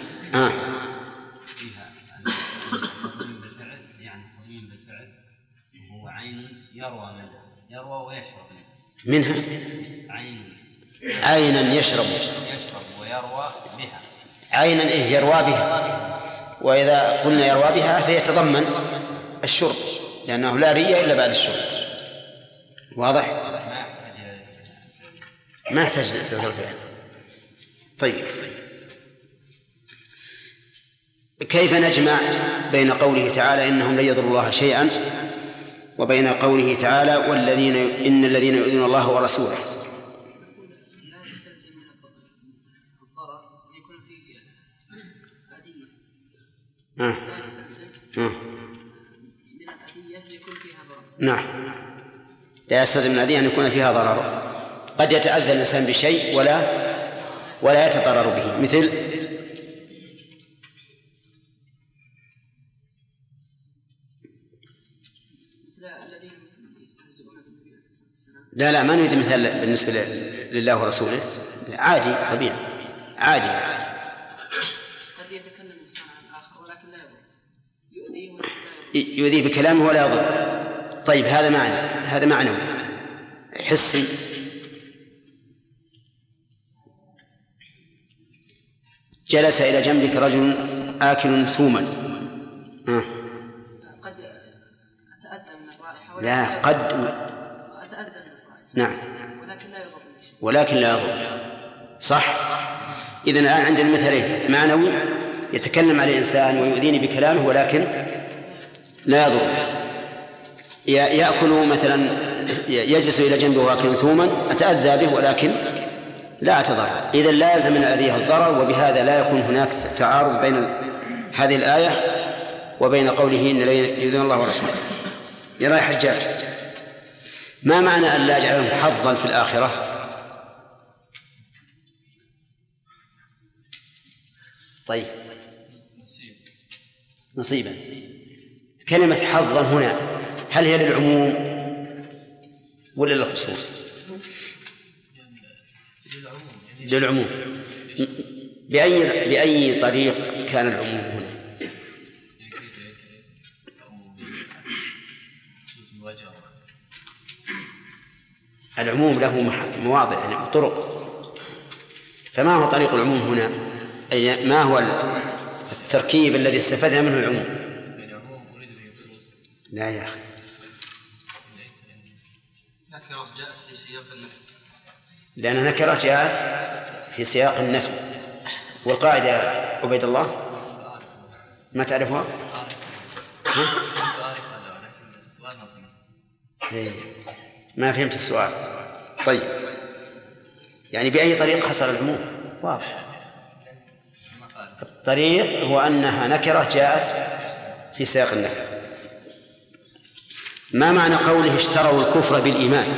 Speaker 5: فيها التضمين بالفعل، يعني التضمين بالفعل هو عين يروى منها، يروى ويشرب
Speaker 1: منها. عينا يشرب
Speaker 5: ويروى بها.
Speaker 1: عينا يروى بها، وإذا قلنا يروى بها فيتضمن الشرب، لأنه لا رية إلا بعد الشرب. واضح؟ ما يحتاج تلك الفعل. طيب كيف نجمع بين قوله تعالى إنهم لن يضروا الله شيئا وبين قوله تعالى إن الذين يؤذون الله ورسوله؟
Speaker 6: لا يستلزم من الضرر يكون فيه أذية. لا يستلزم من الأذية يكون فيها ضرر.
Speaker 1: نعم، لا يستلزم من الأذية أن يكون فيها ضرر. قد يتأذى الإنسان بشيء ولا يتضرر به، مثل لا ما نريد مثال بالنسبة لله ورسوله، عادي طبيعي عادي.
Speaker 6: قد يتكلم الإنسان عن الآخر ولكن لا يضر،
Speaker 1: يؤذيه بكلامه ولا يضر. طيب هذا معنوي حسي. جلس إلى جنبك رجل آكل ثوما،
Speaker 6: قد أتأذى من الرائحة.
Speaker 1: لا قد
Speaker 6: أتأذى من الرائحة.
Speaker 1: نعم،
Speaker 6: ولكن لا يضر.
Speaker 1: صح. إذن الآن عندنا مثالين، معنوي يتكلم على الإنسان ويؤذيني بكلامه ولكن لا يضر. يأكل مثلا، يجلس إلى جنبه واكل ثوما، أتأذى به ولكن لا أتضرر. إذن لازم من أذيه الضرر، وبهذا لا يكون هناك تعارض بين هذه الآية وبين قوله إن يؤذون الله ورسوله. يرى حجاج، ما معنى أن لا يجعلهم حظا في الآخرة؟ طيب نصيبا. كلمة حظا هنا هل هي للعموم ولا للخصوص؟ للعموم. بأي طريق كان العموم هنا؟ العموم له مواضع يعني طرق، فما هو طريق العموم هنا؟ أي ما هو التركيب الذي استفدنا منه العموم؟ لا يا أخي،
Speaker 2: نكرة جاءت في سياق النفي،
Speaker 1: لأن نكرة جاءت في سياق النفي. والقاعدة عبيد الله ما تعرفها؟ ما فهمت السؤال. طيب يعني بأي طريق حصل العموم؟ واضح. الطريق هو أنها نكرة جاءت في سياق النفي. ما معنى قوله اشتروا الكفر بالإيمان؟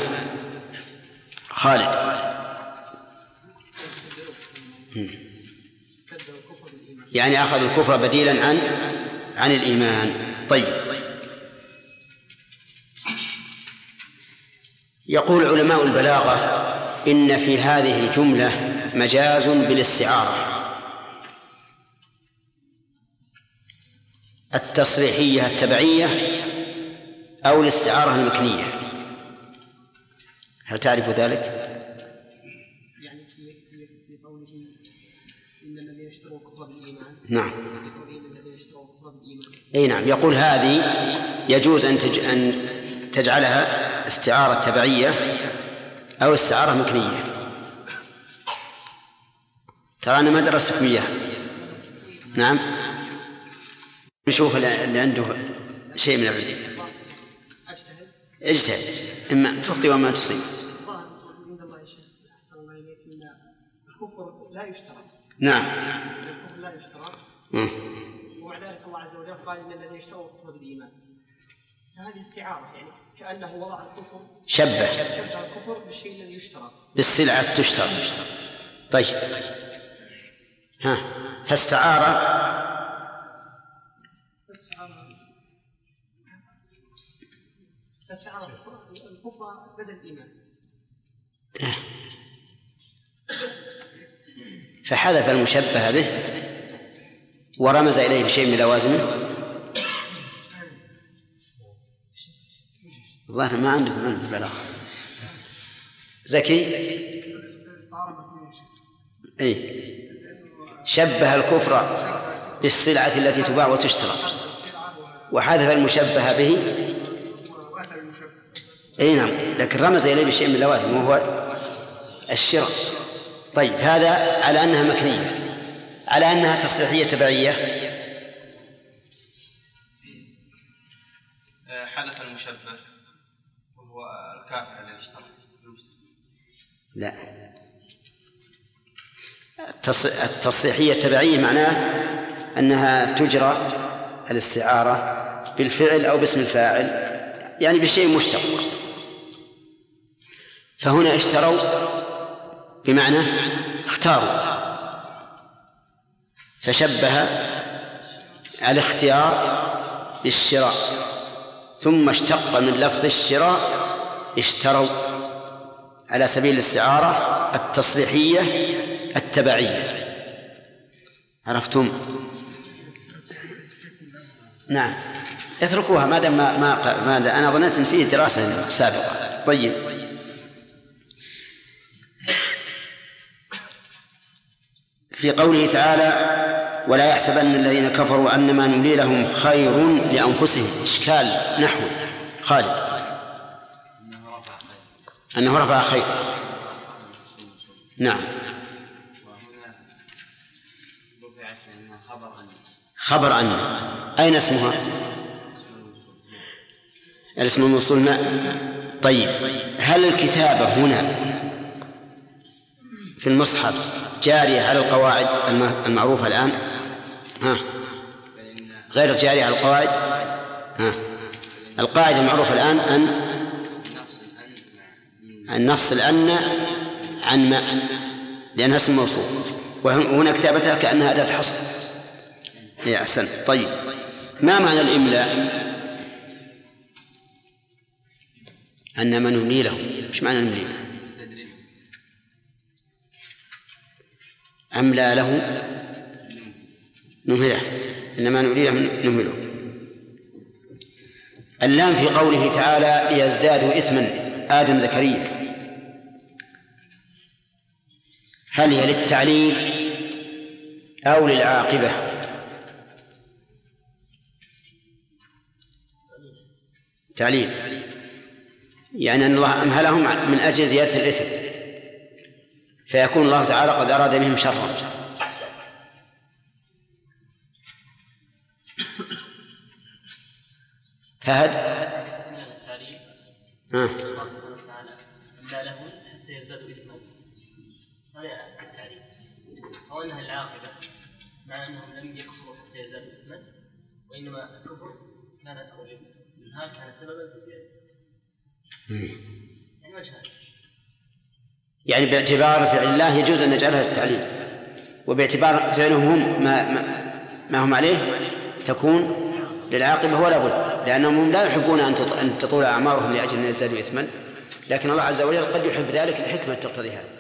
Speaker 1: خالد. يعني أخذوا الكفر بديلا عن الإيمان. طيب، يقول علماء البلاغة إن في هذه الجملة مجاز بالاستعارة التصريحية التبعية أو الاستعارة المكنية. هل تعرف ذلك؟
Speaker 3: يعني في قوله إن الذين اشتروا الكفر بالإيمان.
Speaker 1: نعم.
Speaker 3: إن الذين اشتروا الكفر بالإيمان.
Speaker 1: أي نعم. يقول هذه يجوز أن تجعلها استعارة تبعية أو استعارة مكنية. ترى أنا ما درست إياها. نعم. نشوف اللي عنده شيء من العلم. اجتهد إما تخطئ وما تصيب.
Speaker 3: الكفر لا يشترى.
Speaker 1: نعم.
Speaker 3: الكفر لا يشترى. ومع ذلك الله عز وجل قال إن الذين اشتروا الكفر بالإيمان. هذه استعارة يعني كأنه وضع الكفر شبه الكفر بالشيء الذي يشترى
Speaker 1: بالسلعة تشترى. طيب ها فاستعارة
Speaker 3: الكفر بدل الإيمان.
Speaker 1: فحذف المشبه به ورمز إليه بشيء من لوازمه. الظاهر ما عندكم علم بالبلاغة. زكي. أي شبه الكفر بالسلعة التي تباع وتشترى وحذف المشبه به. أي نعم، لكن رمز إليه بشيء من اللوازم وهو الشراء. طيب هذا على أنها مكنية. على أنها تصريحية تبعية
Speaker 2: حذف المشبه وهو الكافر الذي اشترى.
Speaker 1: لا، التصريحية التبعية معناه أنها تجرى الاستعارة بالفعل أو باسم الفاعل، يعني بشيء مشتق. فهنا اشتروا بمعنى اختاروا، فشبه الاختيار بالشراء، ثم اشتق من لفظ الشراء اشتروا على سبيل الاستعارة التصريحية التبعية. عرفتم؟ نعم، اتركوها ما دام ما أنا ظننت أن فيه دراسة سابقة. طيب في قوله تعالى ولا يحسبن الذين كفروا أنما نملي لهم خير لأنفسهم، إشكال نحوي خالد. أنه رفع خير. نعم. خبر أن. أين اسمها؟ الاسم الموصول ما. طيب هل الكتابة هنا في المصحف جارية على القواعد المعروفة الآن؟ غير جارية على القواعد؟ القاعدة المعروفة الآن أن نفصل أن عن ما، لأنها اسم موصول، وهنا كتابتها كأنها أداة حصر. يا أحسن. طيب ما معنى الإملاء؟ أنما نملي له. إيش معنى نملي له؟ أملى له نمهله، إنما نملي له نمهله. اللام في قوله تعالى ليزدادوا إثما آدم زكريا، هل هي للتعليل أو للعاقبة؟ تعليل، يعني أن الله أمهلهم من أجل زيادة الإثم، فيكون الله تعالى قد أراد بهم شرا. فهد
Speaker 11: من التعليل الله سبحانه وتعالى أملى له حتى يزدادوا إثما، هذا التعليل، أو أنها العاقبة مع أنهم لم يكفروا حتى يزدادوا إثما، وإنما الكفر كان أو الإنهاك كان سببا في زيادة. يعني وجهان،
Speaker 1: يعني باعتبار فعل الله يجوز أن نجعلها التعليل، وباعتبار فعلهم هم ما هم عليه تكون للعاقبة ولا بد، لأنهم لا يحبون أن تطول أعمارهم لأجل أن يزدادوا إثما، لكن الله عز وجل قد يحب ذلك لحكمة تقتضي هذا.